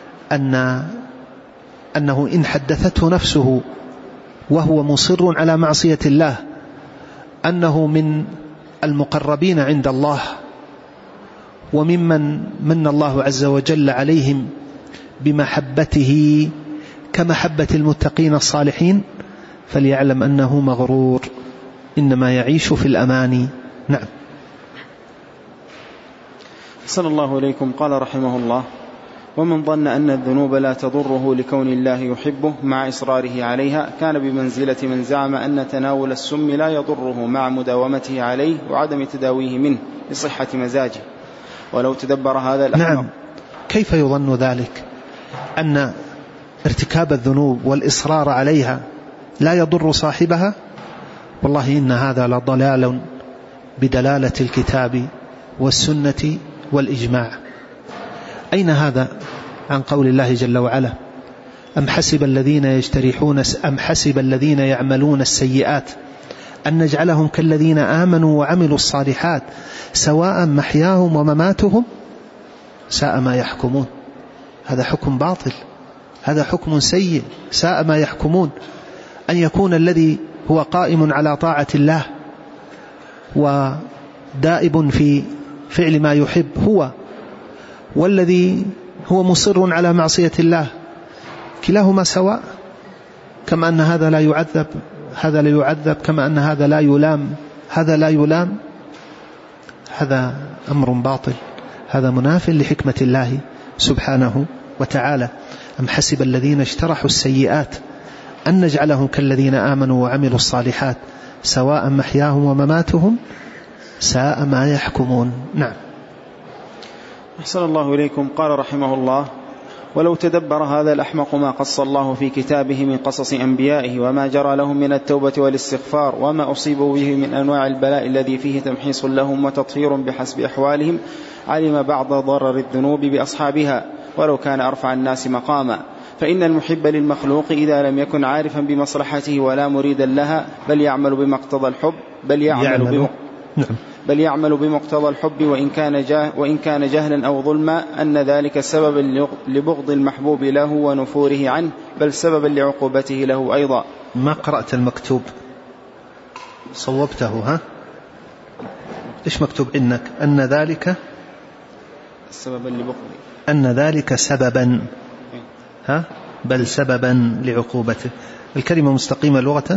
أنه إن حدثته نفسه وهو مصر على معصية الله أنه من المقربين عند الله وممن من الله عز وجل عليهم بمحبته كمحبة المتقين الصالحين، فليعلم أنه مغرور، إنما يعيش في الأماني. نعم. صلى الله عليكم. قال رحمه الله: ومن ظن أن الذنوب لا تضره لكون الله يحبه مع إصراره عليها كان بمنزلة من زعم أن تناول السم لا يضره مع مداومته عليه وعدم تداويه منه لصحة مزاجه. ولو تدبر هذا الأمر. نعم. كيف يظن ذلك؟ أن ارتكاب الذنوب والإصرار عليها لا يضر صاحبها؟ والله إن هذا لضلال بدلالة الكتاب والسنة والإجماع. أين هذا عن قول الله جل وعلا: أم حسب الذين يعملون السيئات أن نجعلهم كالذين آمنوا وعملوا الصالحات سواء محياهم ومماتهم ساء ما يحكمون. هذا حكم باطل، هذا حكم سيء، ساء ما يحكمون. أن يكون الذي هو قائم على طاعة الله ودائب في فعل ما يحب هو، والذي هو مصر على معصية الله، كلاهما سواء. كما أن هذا لا يعذب هذا لا يعذب، كما أن هذا لا يلام هذا لا يلام. هذا أمر باطل، هذا مناف لحكمة الله سبحانه وتعالى. أم حسب الذين اجترحوا السيئات أن نجعلهم كالذين آمنوا وعملوا الصالحات سواء محياهم ومماتهم ساء ما يحكمون. نعم. أحسن الله إليكم. قال رحمه الله: ولو تدبر هذا الأحمق ما قص الله في كتابه من قصص أنبيائه وما جرى لهم من التوبة والاستغفار وما أصيبوا به من أنواع البلاء الذي فيه تمحيص لهم وتطهير بحسب أحوالهم، علم بعض ضرر الذنوب بأصحابها ولو كان أرفع الناس مقاما. فإن المحب للمخلوق إذا لم يكن عارفا بمصلحته ولا مريدا لها بل يعمل بمقتضى الحب بل يعمل بمقتضى الحب وإن كان جهلا أو ظلما، أن ذلك سبب لبغض المحبوب له ونفوره عنه، بل سببا لعقوبته له أيضا. ما قرأت المكتوب صوبته؟ ها إيش مكتوب إنك؟ أن ذلك سببا لبغض، أن ذلك سببا، ها بل سببا لعقوبته. الكلمة مستقيمة لغة،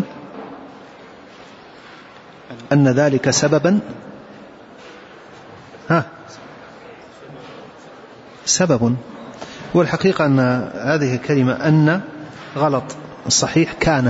أن ذلك سببا، ها سبب. والحقيقة أن هذه الكلمة أن غلط، الصحيح كان.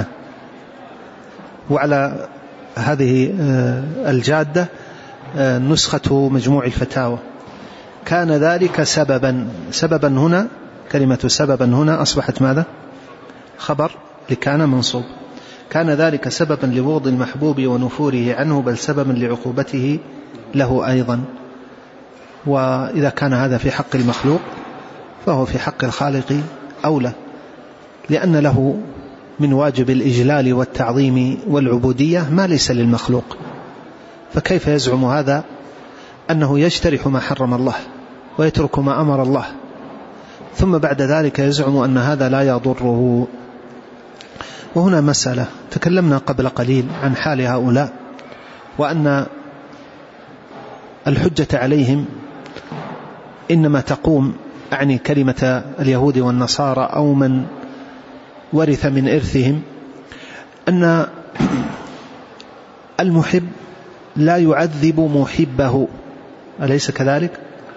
وعلى هذه الجادة نسخة مجموع الفتاوى، كان ذلك سببا. سببا هنا، كلمة سببا هنا أصبحت ماذا؟ خبر لكان منصوب. كان ذلك سببا لبغض المحبوب ونفوره عنه، بل سببا لعقوبته له أيضا. وإذا كان هذا في حق المخلوق فهو في حق الخالق أولى، لأن له من واجب الإجلال والتعظيم والعبودية ما ليس للمخلوق. فكيف يزعم هذا أنه يجترح ما حرم الله ويترك ما أمر الله، ثم بعد ذلك يزعم أن هذا لا يضره؟ وهنا مسألة تكلمنا قبل قليل عن حال هؤلاء، وأن الحجة عليهم إنما تقوم، أعني كلمة اليهود والنصارى أو من ورث من إرثهم، أن المحب لا يعذب محبه، أليس كذلك؟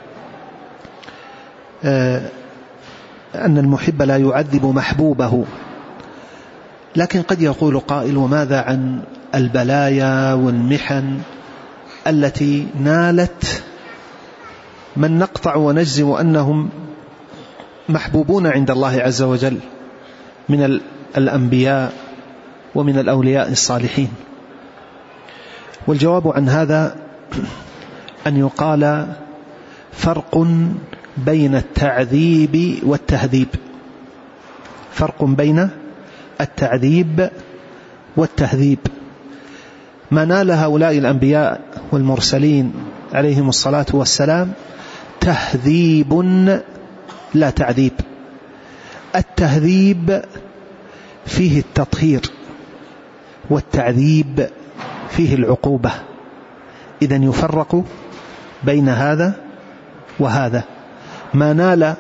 أن المحب لا يعذب محبوبه. لكن قد يقول قائل: وماذا عن البلايا والمحن التي نالت من نقطع ونجزم أنهم محبوبون عند الله عز وجل من الأنبياء ومن الأولياء الصالحين؟ والجواب عن هذا أن يقال: فرق بين التعذيب والتهذيب، فرق بين التعذيب والتهذيب. ما نال هؤلاء الأنبياء والمرسلين عليهم الصلاة والسلام تهذيب لا تعذيب. التهذيب فيه التطهير، والتعذيب فيه العقوبة. إذن يفرق بين هذا وهذا. ما نال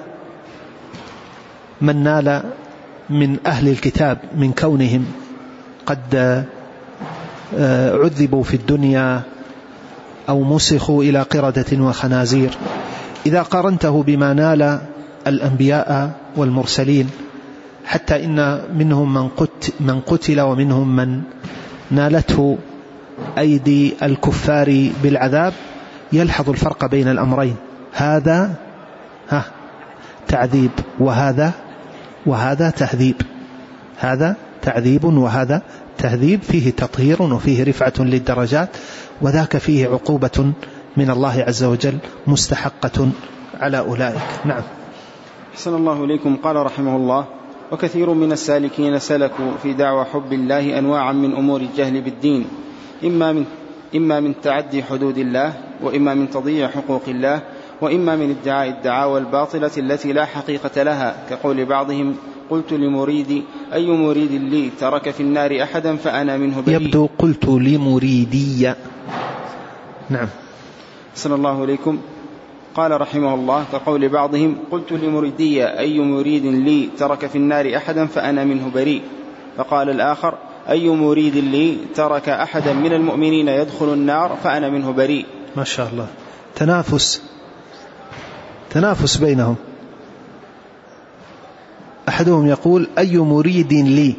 من نال من أهل الكتاب من كونهم قد عذبوا في الدنيا أو مسخوا إلى قردة وخنازير، إذا قارنته بما نال الأنبياء والمرسلين، حتى إن منهم من قتل ومنهم من نالته أيدي الكفار بالعذاب، يلحظ الفرق بين الأمرين. هذا تعذيب وهذا تهذيب. هذا تعذيب وهذا تهذيب، فيه تطهير وفيه رفعة للدرجات، وذاك فيه عقوبة من الله عز وجل مستحقة على أولئك. نعم. أحسن الله إليكم. قال رحمه الله: وكثير من السالكين سلكوا في دعوى حب الله أنواعا من أمور الجهل بالدين، إما من تعدي حدود الله، وإما من تضييع حقوق الله، وإما من ادعاء الدعاوى الباطلة التي لا حقيقة لها، كقول بعضهم: قلت لمريدي أي مريد لي ترك في النار أحدا فأنا منه بريء. يبدو قلت لمريدي. نعم. أحسن الله إليكم. قال رحمه الله: كقول بعضهم: قلت لمريدي أي مريد لي ترك في النار أحدا فأنا منه بريء. فقال الآخر: أي مريد لي ترك أحدا من المؤمنين يدخل النار فأنا منه بريء. ما شاء الله، تنافس بينهم. أحدهم يقول: أي مريد لي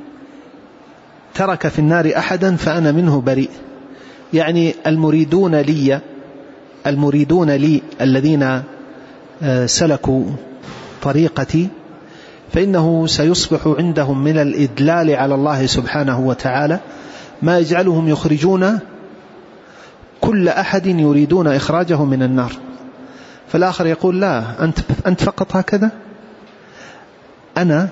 ترك في النار أحدا فأنا منه بريء، يعني المريدون لي الذين سلكوا الطريقة فإنه سيصبح عندهم من الإدلال على الله سبحانه وتعالى ما يجعلهم يخرجون كل أحد يريدون إخراجه من النار. فالآخر يقول لا، أنت فقط هكذا، أنا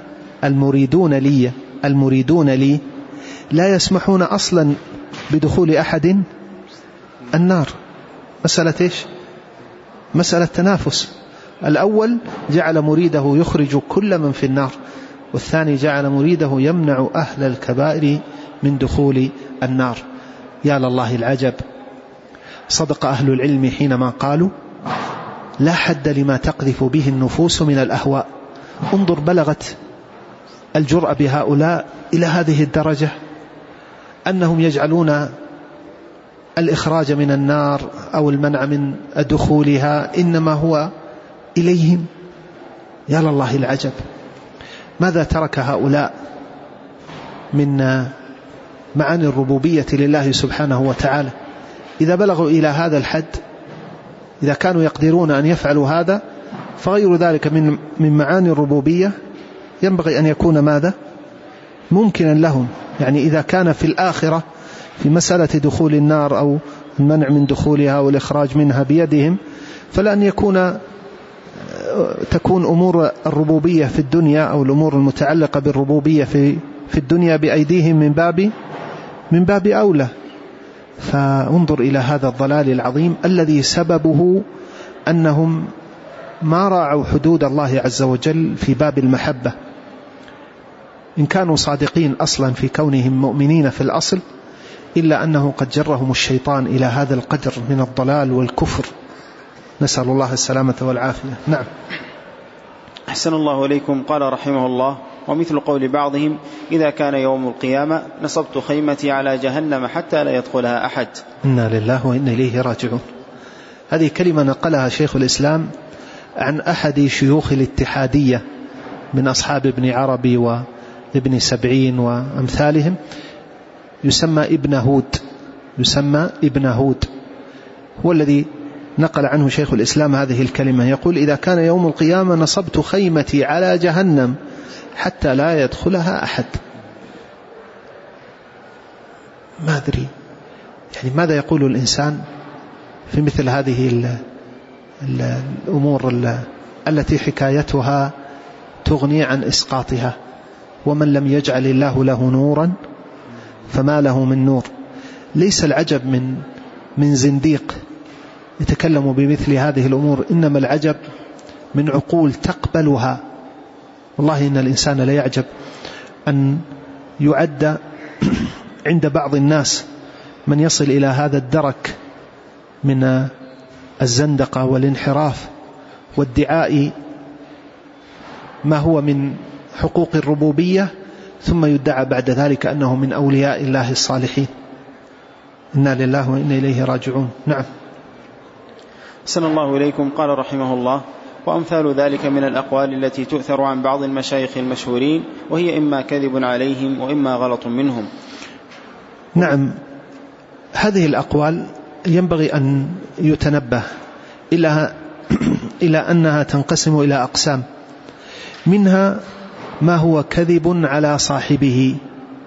المريدون لي لا يسمحون أصلا بدخول أحد النار. مسألة إيش؟ مسألة تنافس. الأول جعل مريده يخرج كل من في النار، والثاني جعل مريده يمنع أهل الكبائر من دخول النار. يا لله العجب، صدق أهل العلم حينما قالوا لا حد لما تقذف به النفوس من الأهواء. انظر بلغت الجرأة بهؤلاء إلى هذه الدرجة أنهم يجعلون الإخراج من النار أو المنع من دخولها إنما هو إليهم. يا لله العجب، ماذا ترك هؤلاء من معاني الربوبية لله سبحانه وتعالى؟ إذا بلغوا إلى هذا الحد، إذا كانوا يقدرون أن يفعلوا هذا، فغير ذلك من معاني الربوبية ينبغي أن يكون ماذا؟ ممكنا لهم. يعني إذا كان في الآخرة في مسألة دخول النار أو المنع من دخولها والإخراج منها بيدهم، فلأن تكون أمور الربوبية في الدنيا أو الأمور المتعلقة بالربوبية في الدنيا بأيديهم من باب أولى. فانظر إلى هذا الضلال العظيم الذي سببه أنهم ما راعوا حدود الله عز وجل في باب المحبة. إن كانوا صادقين أصلا في كونهم مؤمنين في الأصل، إلا أنه قد جرهم الشيطان إلى هذا القدر من الضلال والكفر، نسأل الله السلامة والعافية. نعم. أحسن الله إليكم. قال رحمه الله: ومثل قول بعضهم إذا كان يوم القيامة نصبت خيمتي على جهنم حتى لا يدخلها أحد. إنا لله وإنا إليه راجعون. هذه كلمة نقلها شيخ الإسلام عن أحد شيوخ الاتحادية من أصحاب ابن عربي وابن سبعين وأمثالهم، يسمى ابن هود، هو الذي نقل عنه شيخ الإسلام هذه الكلمة. يقول: إذا كان يوم القيامة نصبت خيمتي على جهنم حتى لا يدخلها أحد. ما أدري يعني ماذا يقول الإنسان في مثل هذه الأمور التي حكايتها تغني عن إسقاطها. ومن لم يجعل الله له نورا فما له من نور. ليس العجب من زنديق يتكلم بمثل هذه الأمور، إنما العجب من عقول تقبلها. والله إن الإنسان لا يعجب أن يعد عند بعض الناس من يصل إلى هذا الدرك من الزندقة والانحراف وادعاء ما هو من حقوق الربوبية، ثم يدعى بعد ذلك أنه من أولياء الله الصالحين. إنا لله وإنا إليه راجعون. نعم. أحسن الله إليكم. قال رحمه الله: وأمثال ذلك من الأقوال التي تؤثر عن بعض المشايخ المشهورين، وهي إما كذب عليهم وإما غلط منهم. نعم، هذه الأقوال ينبغي أن يتنبه إلى أنها تنقسم إلى أقسام. منها ما هو كذب على صاحبه،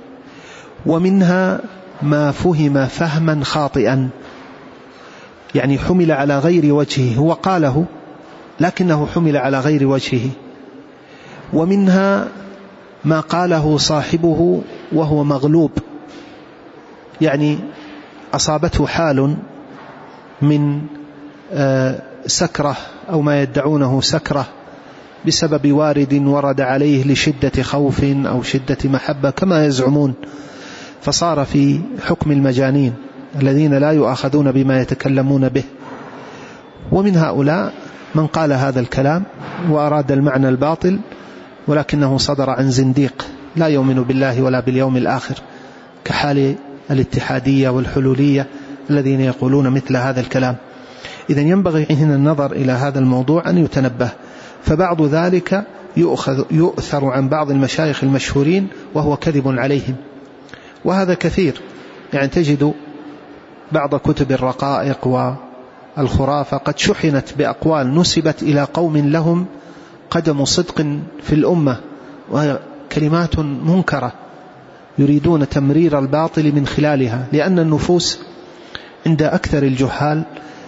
ومنها ما فهم فهما خاطئا، يعني حمل على غير وجهه، هو قاله لكنه حمل على غير وجهه. ومنها ما قاله صاحبه وهو مغلوب، يعني أصابته حال من سكرة أو ما يدعونه سكرة بسبب وارد ورد عليه لشدة خوف أو شدة محبة كما يزعمون، فصار في حكم المجانين الذين لا يؤاخذون بما يتكلمون به. ومن هؤلاء من قال هذا الكلام وأراد المعنى الباطل، ولكنه صدر عن زنديق لا يؤمن بالله ولا باليوم الآخر، كحال الاتحادية والحلولية الذين يقولون مثل هذا الكلام. إذن ينبغي هنا النظر إلى هذا الموضوع أن يتنبه. فبعض ذلك يؤثر عن بعض المشايخ المشهورين وهو كذب عليهم، وهذا كثير. يعني تجد بعض كتب الرقائق والخرافة قد شحنت بأقوال نسبت إلى قوم لهم قدم صدق في الأمة، وهي كلمات منكرة يريدون تمرير الباطل من خلالها، لأن النفوس عند أكثر الجهال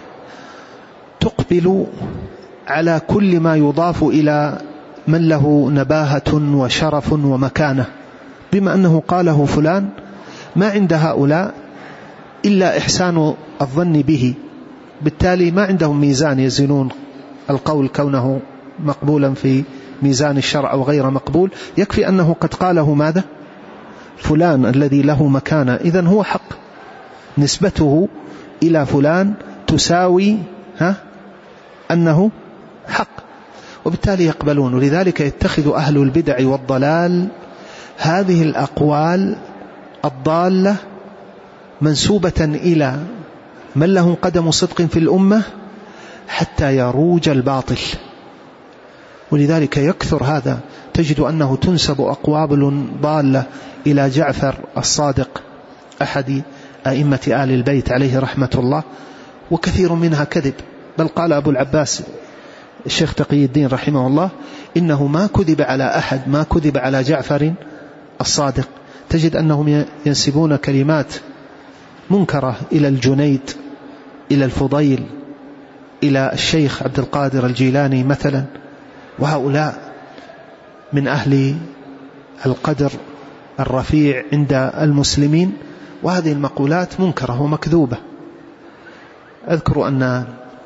تقبل على كل ما يضاف إلى من له نباهة وشرف ومكانة، بما أنه قاله فلان، ما عند هؤلاء إلا إحسان الظن به، بالتالي ما عندهم ميزان يزنون القول كونه مقبولا في ميزان الشرع أو غير مقبول، يكفي أنه قد قاله ماذا؟ فلان الذي له مكانة، إذن هو حق، نسبته إلى فلان تساوي أنه حق، وبالتالي يقبلون. ولذلك يتخذ أهل البدع والضلال هذه الأقوال الضالة منسوبة إلى من له قدم صدق في الأمة حتى يروج الباطل. ولذلك يكثر هذا، تجد أنه تنسب أقوال ضالة إلى جعفر الصادق أحد أئمة آل البيت عليه رحمة الله، وكثير منها كذب. بل قال أبو العباس الشيخ تقي الدين رحمه الله إنه ما كذب على أحد، ما كذب على جعفر الصادق. تجد أنهم ينسبون كلمات منكرة إلى الجنيد، إلى الفضيل، إلى الشيخ عبد القادر الجيلاني مثلا، وهؤلاء من أهل القدر الرفيع عند المسلمين، وهذه المقولات منكرة ومكذوبة. أذكر أن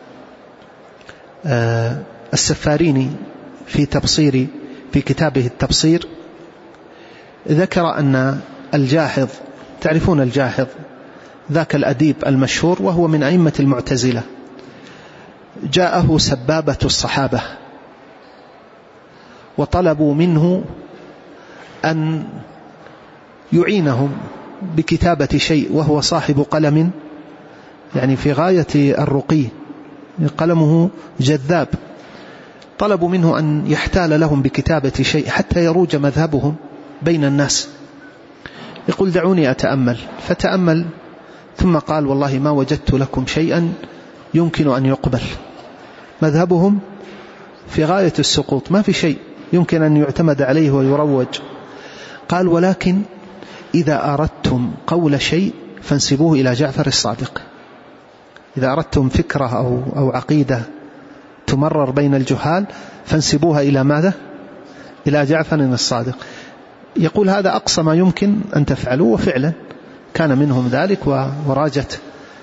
السفاريني في كتابه التبصير ذكر أن الجاحظ، تعرفون الجاحظ ذاك الأديب المشهور وهو من أئمة المعتزلة، جاءه سبابة الصحابة وطلبوا منه أن يعينهم بكتابة شيء، وهو صاحب قلم يعني في غاية الرقي، قلمه جذاب. طلبوا منه أن يحتال لهم بكتابة شيء حتى يروج مذهبهم بين الناس. يقول دعوني أتأمل، فتأمل ثم قال والله ما وجدت لكم شيئا يمكن أن يقبل. مذهبهم في غاية السقوط، ما في شيء يمكن أن يعتمد عليه ويروج. قال ولكن إذا أردتم قول شيء فانسبوه إلى جعفر الصادق. إذا أردتم فكرة أو عقيدة تمرر بين الجهال فانسبوها إلى ماذا؟ إلى جعفر الصادق. يقول هذا أقصى ما يمكن أن تفعلوا، وفعلا كان منهم ذلك، وراجت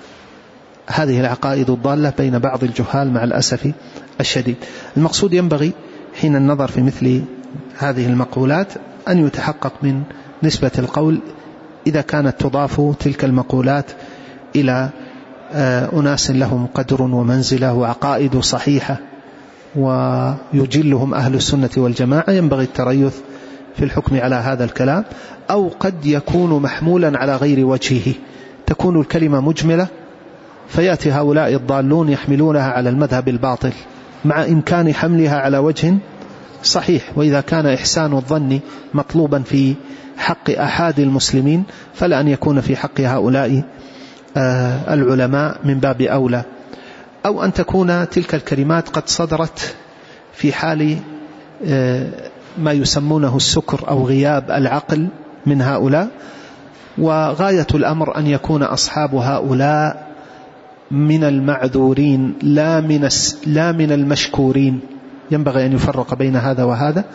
هذه العقائد الضالة بين بعض الجهال مع الأسف الشديد. المقصود ينبغي حين النظر في مثل هذه المقولات أن يتحقق من نسبة القول إذا كانت تضاف تلك المقولات إلى أناس لهم قدر ومنزلة وعقائد صحيحة ويجلهم أهل السنة والجماعة، ينبغي التريث في الحكم على هذا الكلام. أو قد يكون محمولا على غير وجهه، تكون الكلمة مجملة فيأتي هؤلاء الضالون يحملونها على المذهب الباطل مع إمكان حملها على وجه صحيح. وإذا كان إحسان الظن مطلوبا في حق أحد المسلمين فلا أن يكون في حق هؤلاء العلماء من باب أولى. أو أن تكون تلك الكلمات قد صدرت في حال ما يسمونه السكر أو غياب العقل من هؤلاء، وغاية الأمر أن يكون أصحاب هؤلاء من المعذورين لا من المشكورين. ينبغي أن يفرق بين هذا وهذا.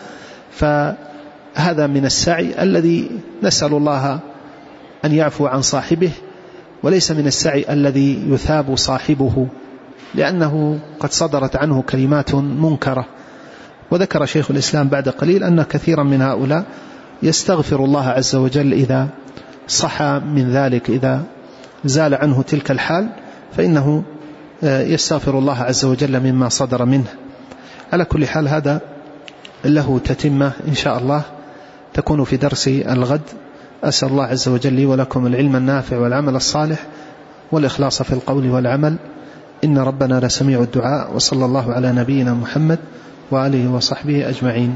فهذا من السعي الذي نسأل الله أن يعفو عن صاحبه، وليس من السعي الذي يثاب صاحبه، لأنه قد صدرت عنه كلمات منكرة. وذكر شيخ الإسلام بعد قليل أن كثيرا من هؤلاء يستغفر الله عز وجل إذا صحى من ذلك، إذا زال عنه تلك الحال فإنه يستغفر الله عز وجل مما صدر منه. على كل حال هذا له تتمة إن شاء الله تكون في درس الغد. أسأل الله عز وجل لي ولكم العلم النافع والعمل الصالح والإخلاص في القول والعمل، إن ربنا لسميع الدعاء. وصلى الله على نبينا محمد وآله وصحبه أجمعين.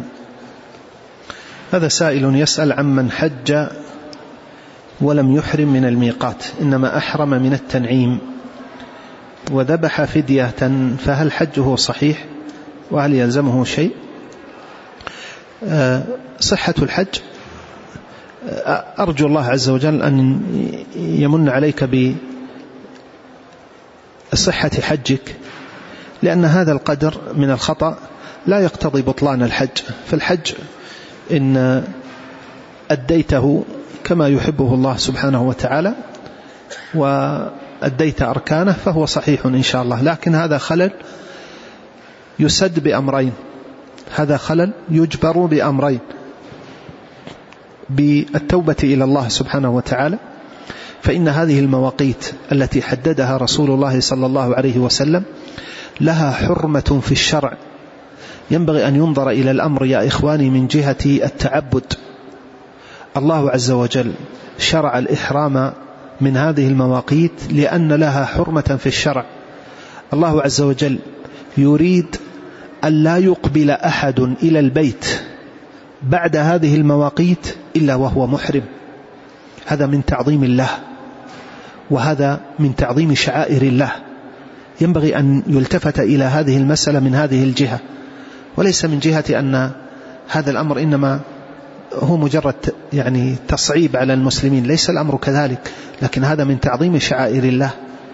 هذا سائل يسأل عمن حج ولم يحرم من الميقات، إنما أحرم من التنعيم وذبح فدية، فهل حجه صحيح وهل يلزمه شيء؟ صحة الحج، أرجو الله عز وجل أن يمن عليك بصحة حجك، لأن هذا القدر من الخطأ لا يقتضي بطلان الحج. فالحج إن أديته كما يحبه الله سبحانه وتعالى وأديت أركانه فهو صحيح إن شاء الله، لكن هذا خلل يسد بأمرين، هذا خلل يجبر بأمرين: بالتوبة إلى الله سبحانه وتعالى، فإن هذه المواقيت التي حددها رسول الله صلى الله عليه وسلم لها حرمة في الشرع، ينبغي أن ينظر إلى الأمر يا إخواني من جهة التعبد. الله عز وجل شرع الإحرام من هذه المواقيت لأن لها حرمة في الشرع. الله عز وجل يريد أن لا يقبل أحد إلى البيت بعد هذه المواقيت إلا وهو محرم. هذا من تعظيم الله، وهذا من تعظيم شعائر الله. ينبغي أن يلتفت إلى هذه المسألة من هذه الجهة، وليس من جهة أن هذا الأمر إنما هو مجرد تصعيب على المسلمين، ليس الأمر كذلك، لكن هذا من تعظيم شعائر الله.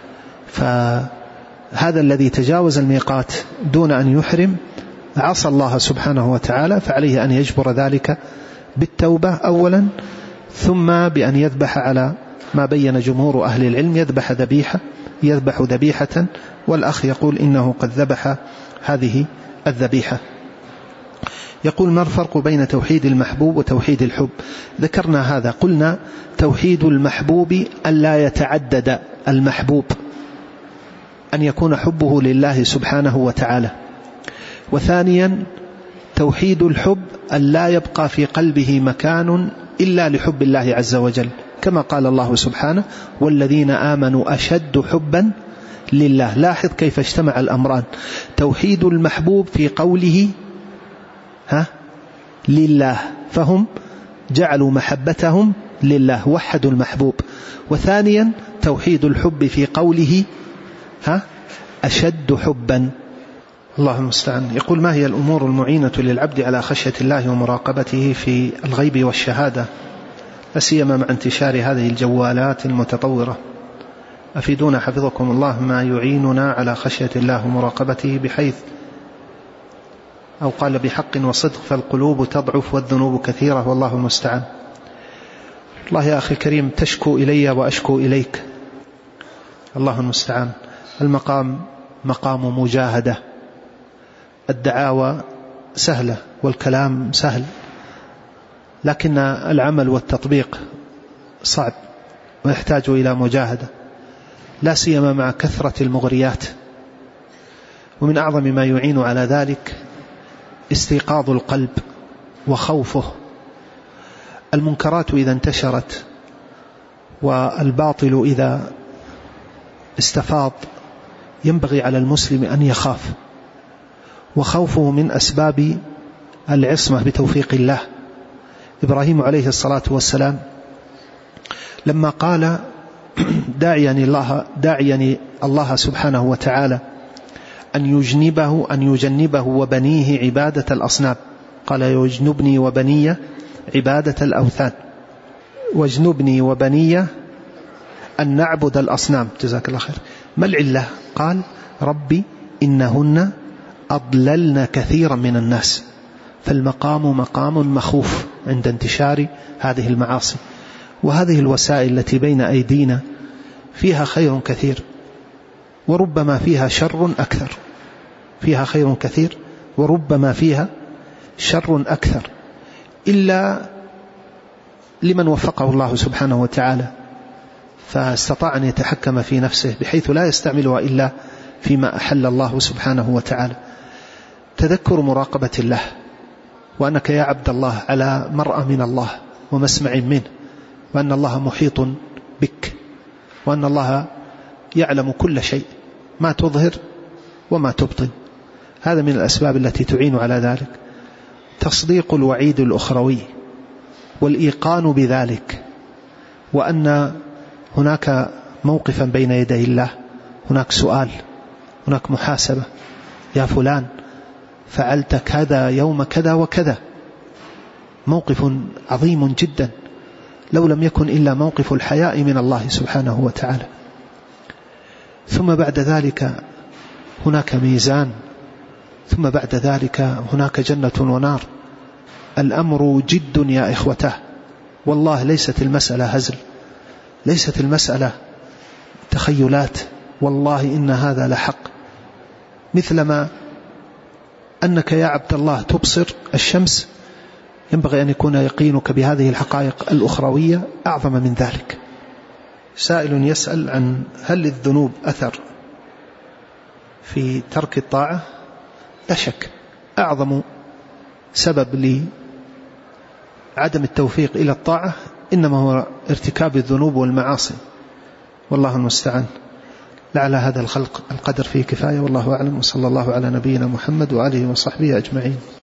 فهذا الذي تجاوز الميقات دون أن يحرم عصى الله سبحانه وتعالى، فعليه أن يجبر ذلك بالتوبة أولا، ثم بأن يذبح على ما بين جمهور أهل العلم، يذبح ذبيحة، والأخ يقول إنه قد ذبح هذه الذبيحة. يقول: ما الفرق بين توحيد المحبوب وتوحيد الحب؟ ذكرنا هذا، قلنا توحيد المحبوب أن لا يتعدد المحبوب، أن يكون حبه لله سبحانه وتعالى. وثانيا توحيد الحب أن لا يبقى في قلبه مكان إلا لحب الله عز وجل، كما قال الله سبحانه: والذين آمنوا أشد حبا لله. لاحظ كيف اجتمع الأمران: توحيد المحبوب في قوله لله، فهم جعلوا محبتهم لله، وحدوا المحبوب. وثانيا توحيد الحب في قوله أشد حبا. الله المستعان. يقول: ما هي الأمور المعينة للعبد على خشية الله ومراقبته في الغيب والشهادة، لا سيما مع انتشار هذه الجوالات المتطورة؟ أفيدونا حفظكم الله ما يعيننا على خشية الله ومراقبته، بحيث أو قال بحق وصدق، فالقلوب تضعف والذنوب كثيرة والله المستعان. الله يا أخي الكريم، تشكو إلي وأشكو إليك، الله المستعان. المقام مقام مجاهدة، الدعاوى سهلة والكلام سهل، لكن العمل والتطبيق صعب ويحتاج إلى مجاهدة، لا سيما مع كثرة المغريات. ومن أعظم ما يعين على ذلك استيقاظ القلب وخوفه. المنكرات إذا انتشرت والباطل إذا استفاض ينبغي على المسلم أن يخاف، وخوفه من أسباب العصمة بتوفيق الله. إبراهيم عليه الصلاة والسلام لما قال: داعيني الله سبحانه وتعالى أن يجنبه وبنيه عبادة الأصنام، قال: يجنبني وبني عبادة الأوثان، واجنبني وبني أن نعبد الأصنام. جزاك الله خير. ما العلة؟ قال: ربي إنهن أضللن كثيرا من الناس. فالمقام مقام مخوف عند انتشار هذه المعاصي، وهذه الوسائل التي بين أيدينا فيها خير كثير وربما فيها شر أكثر، فيها خير كثير وربما فيها شر أكثر، إلا لمن وفقه الله سبحانه وتعالى فاستطاع أن يتحكم في نفسه بحيث لا يستعملها إلا فيما أحل الله سبحانه وتعالى. تذكر مراقبة الله، وأنك يا عبد الله على مرأى من الله ومسمع منه، وأن الله محيط بك، وأن الله يعلم كل شيء، ما تظهر وما تبطن. هذا من الأسباب التي تعين على ذلك. تصديق الوعيد الأخروي والإيقان بذلك، وأن هناك موقفا بين يدي الله، هناك سؤال، هناك محاسبة. يا فلان فعلت كذا يوم كذا وكذا، موقف عظيم جدا، لو لم يكن إلا موقف الحياء من الله سبحانه وتعالى. ثم بعد ذلك هناك ميزان، ثم بعد ذلك هناك جنة ونار. الأمر جد يا إخوته، والله ليست المسألة هزل، ليست المسألة تخيلات، والله إن هذا لحق. مثلما أنك يا عبد الله تبصر الشمس، ينبغي أن يكون يقينك بهذه الحقائق الأخروية أعظم من ذلك. سائل يسأل عن هل للذنوب أثر في ترك الطاعة؟ لا شك، أعظم سبب لعدم التوفيق إلى الطاعة إنما هو ارتكاب الذنوب والمعاصي، والله المستعان. لعل هذا القدر فيه كفاية، والله أعلم، وصلى الله على نبينا محمد وآله وصحبه أجمعين.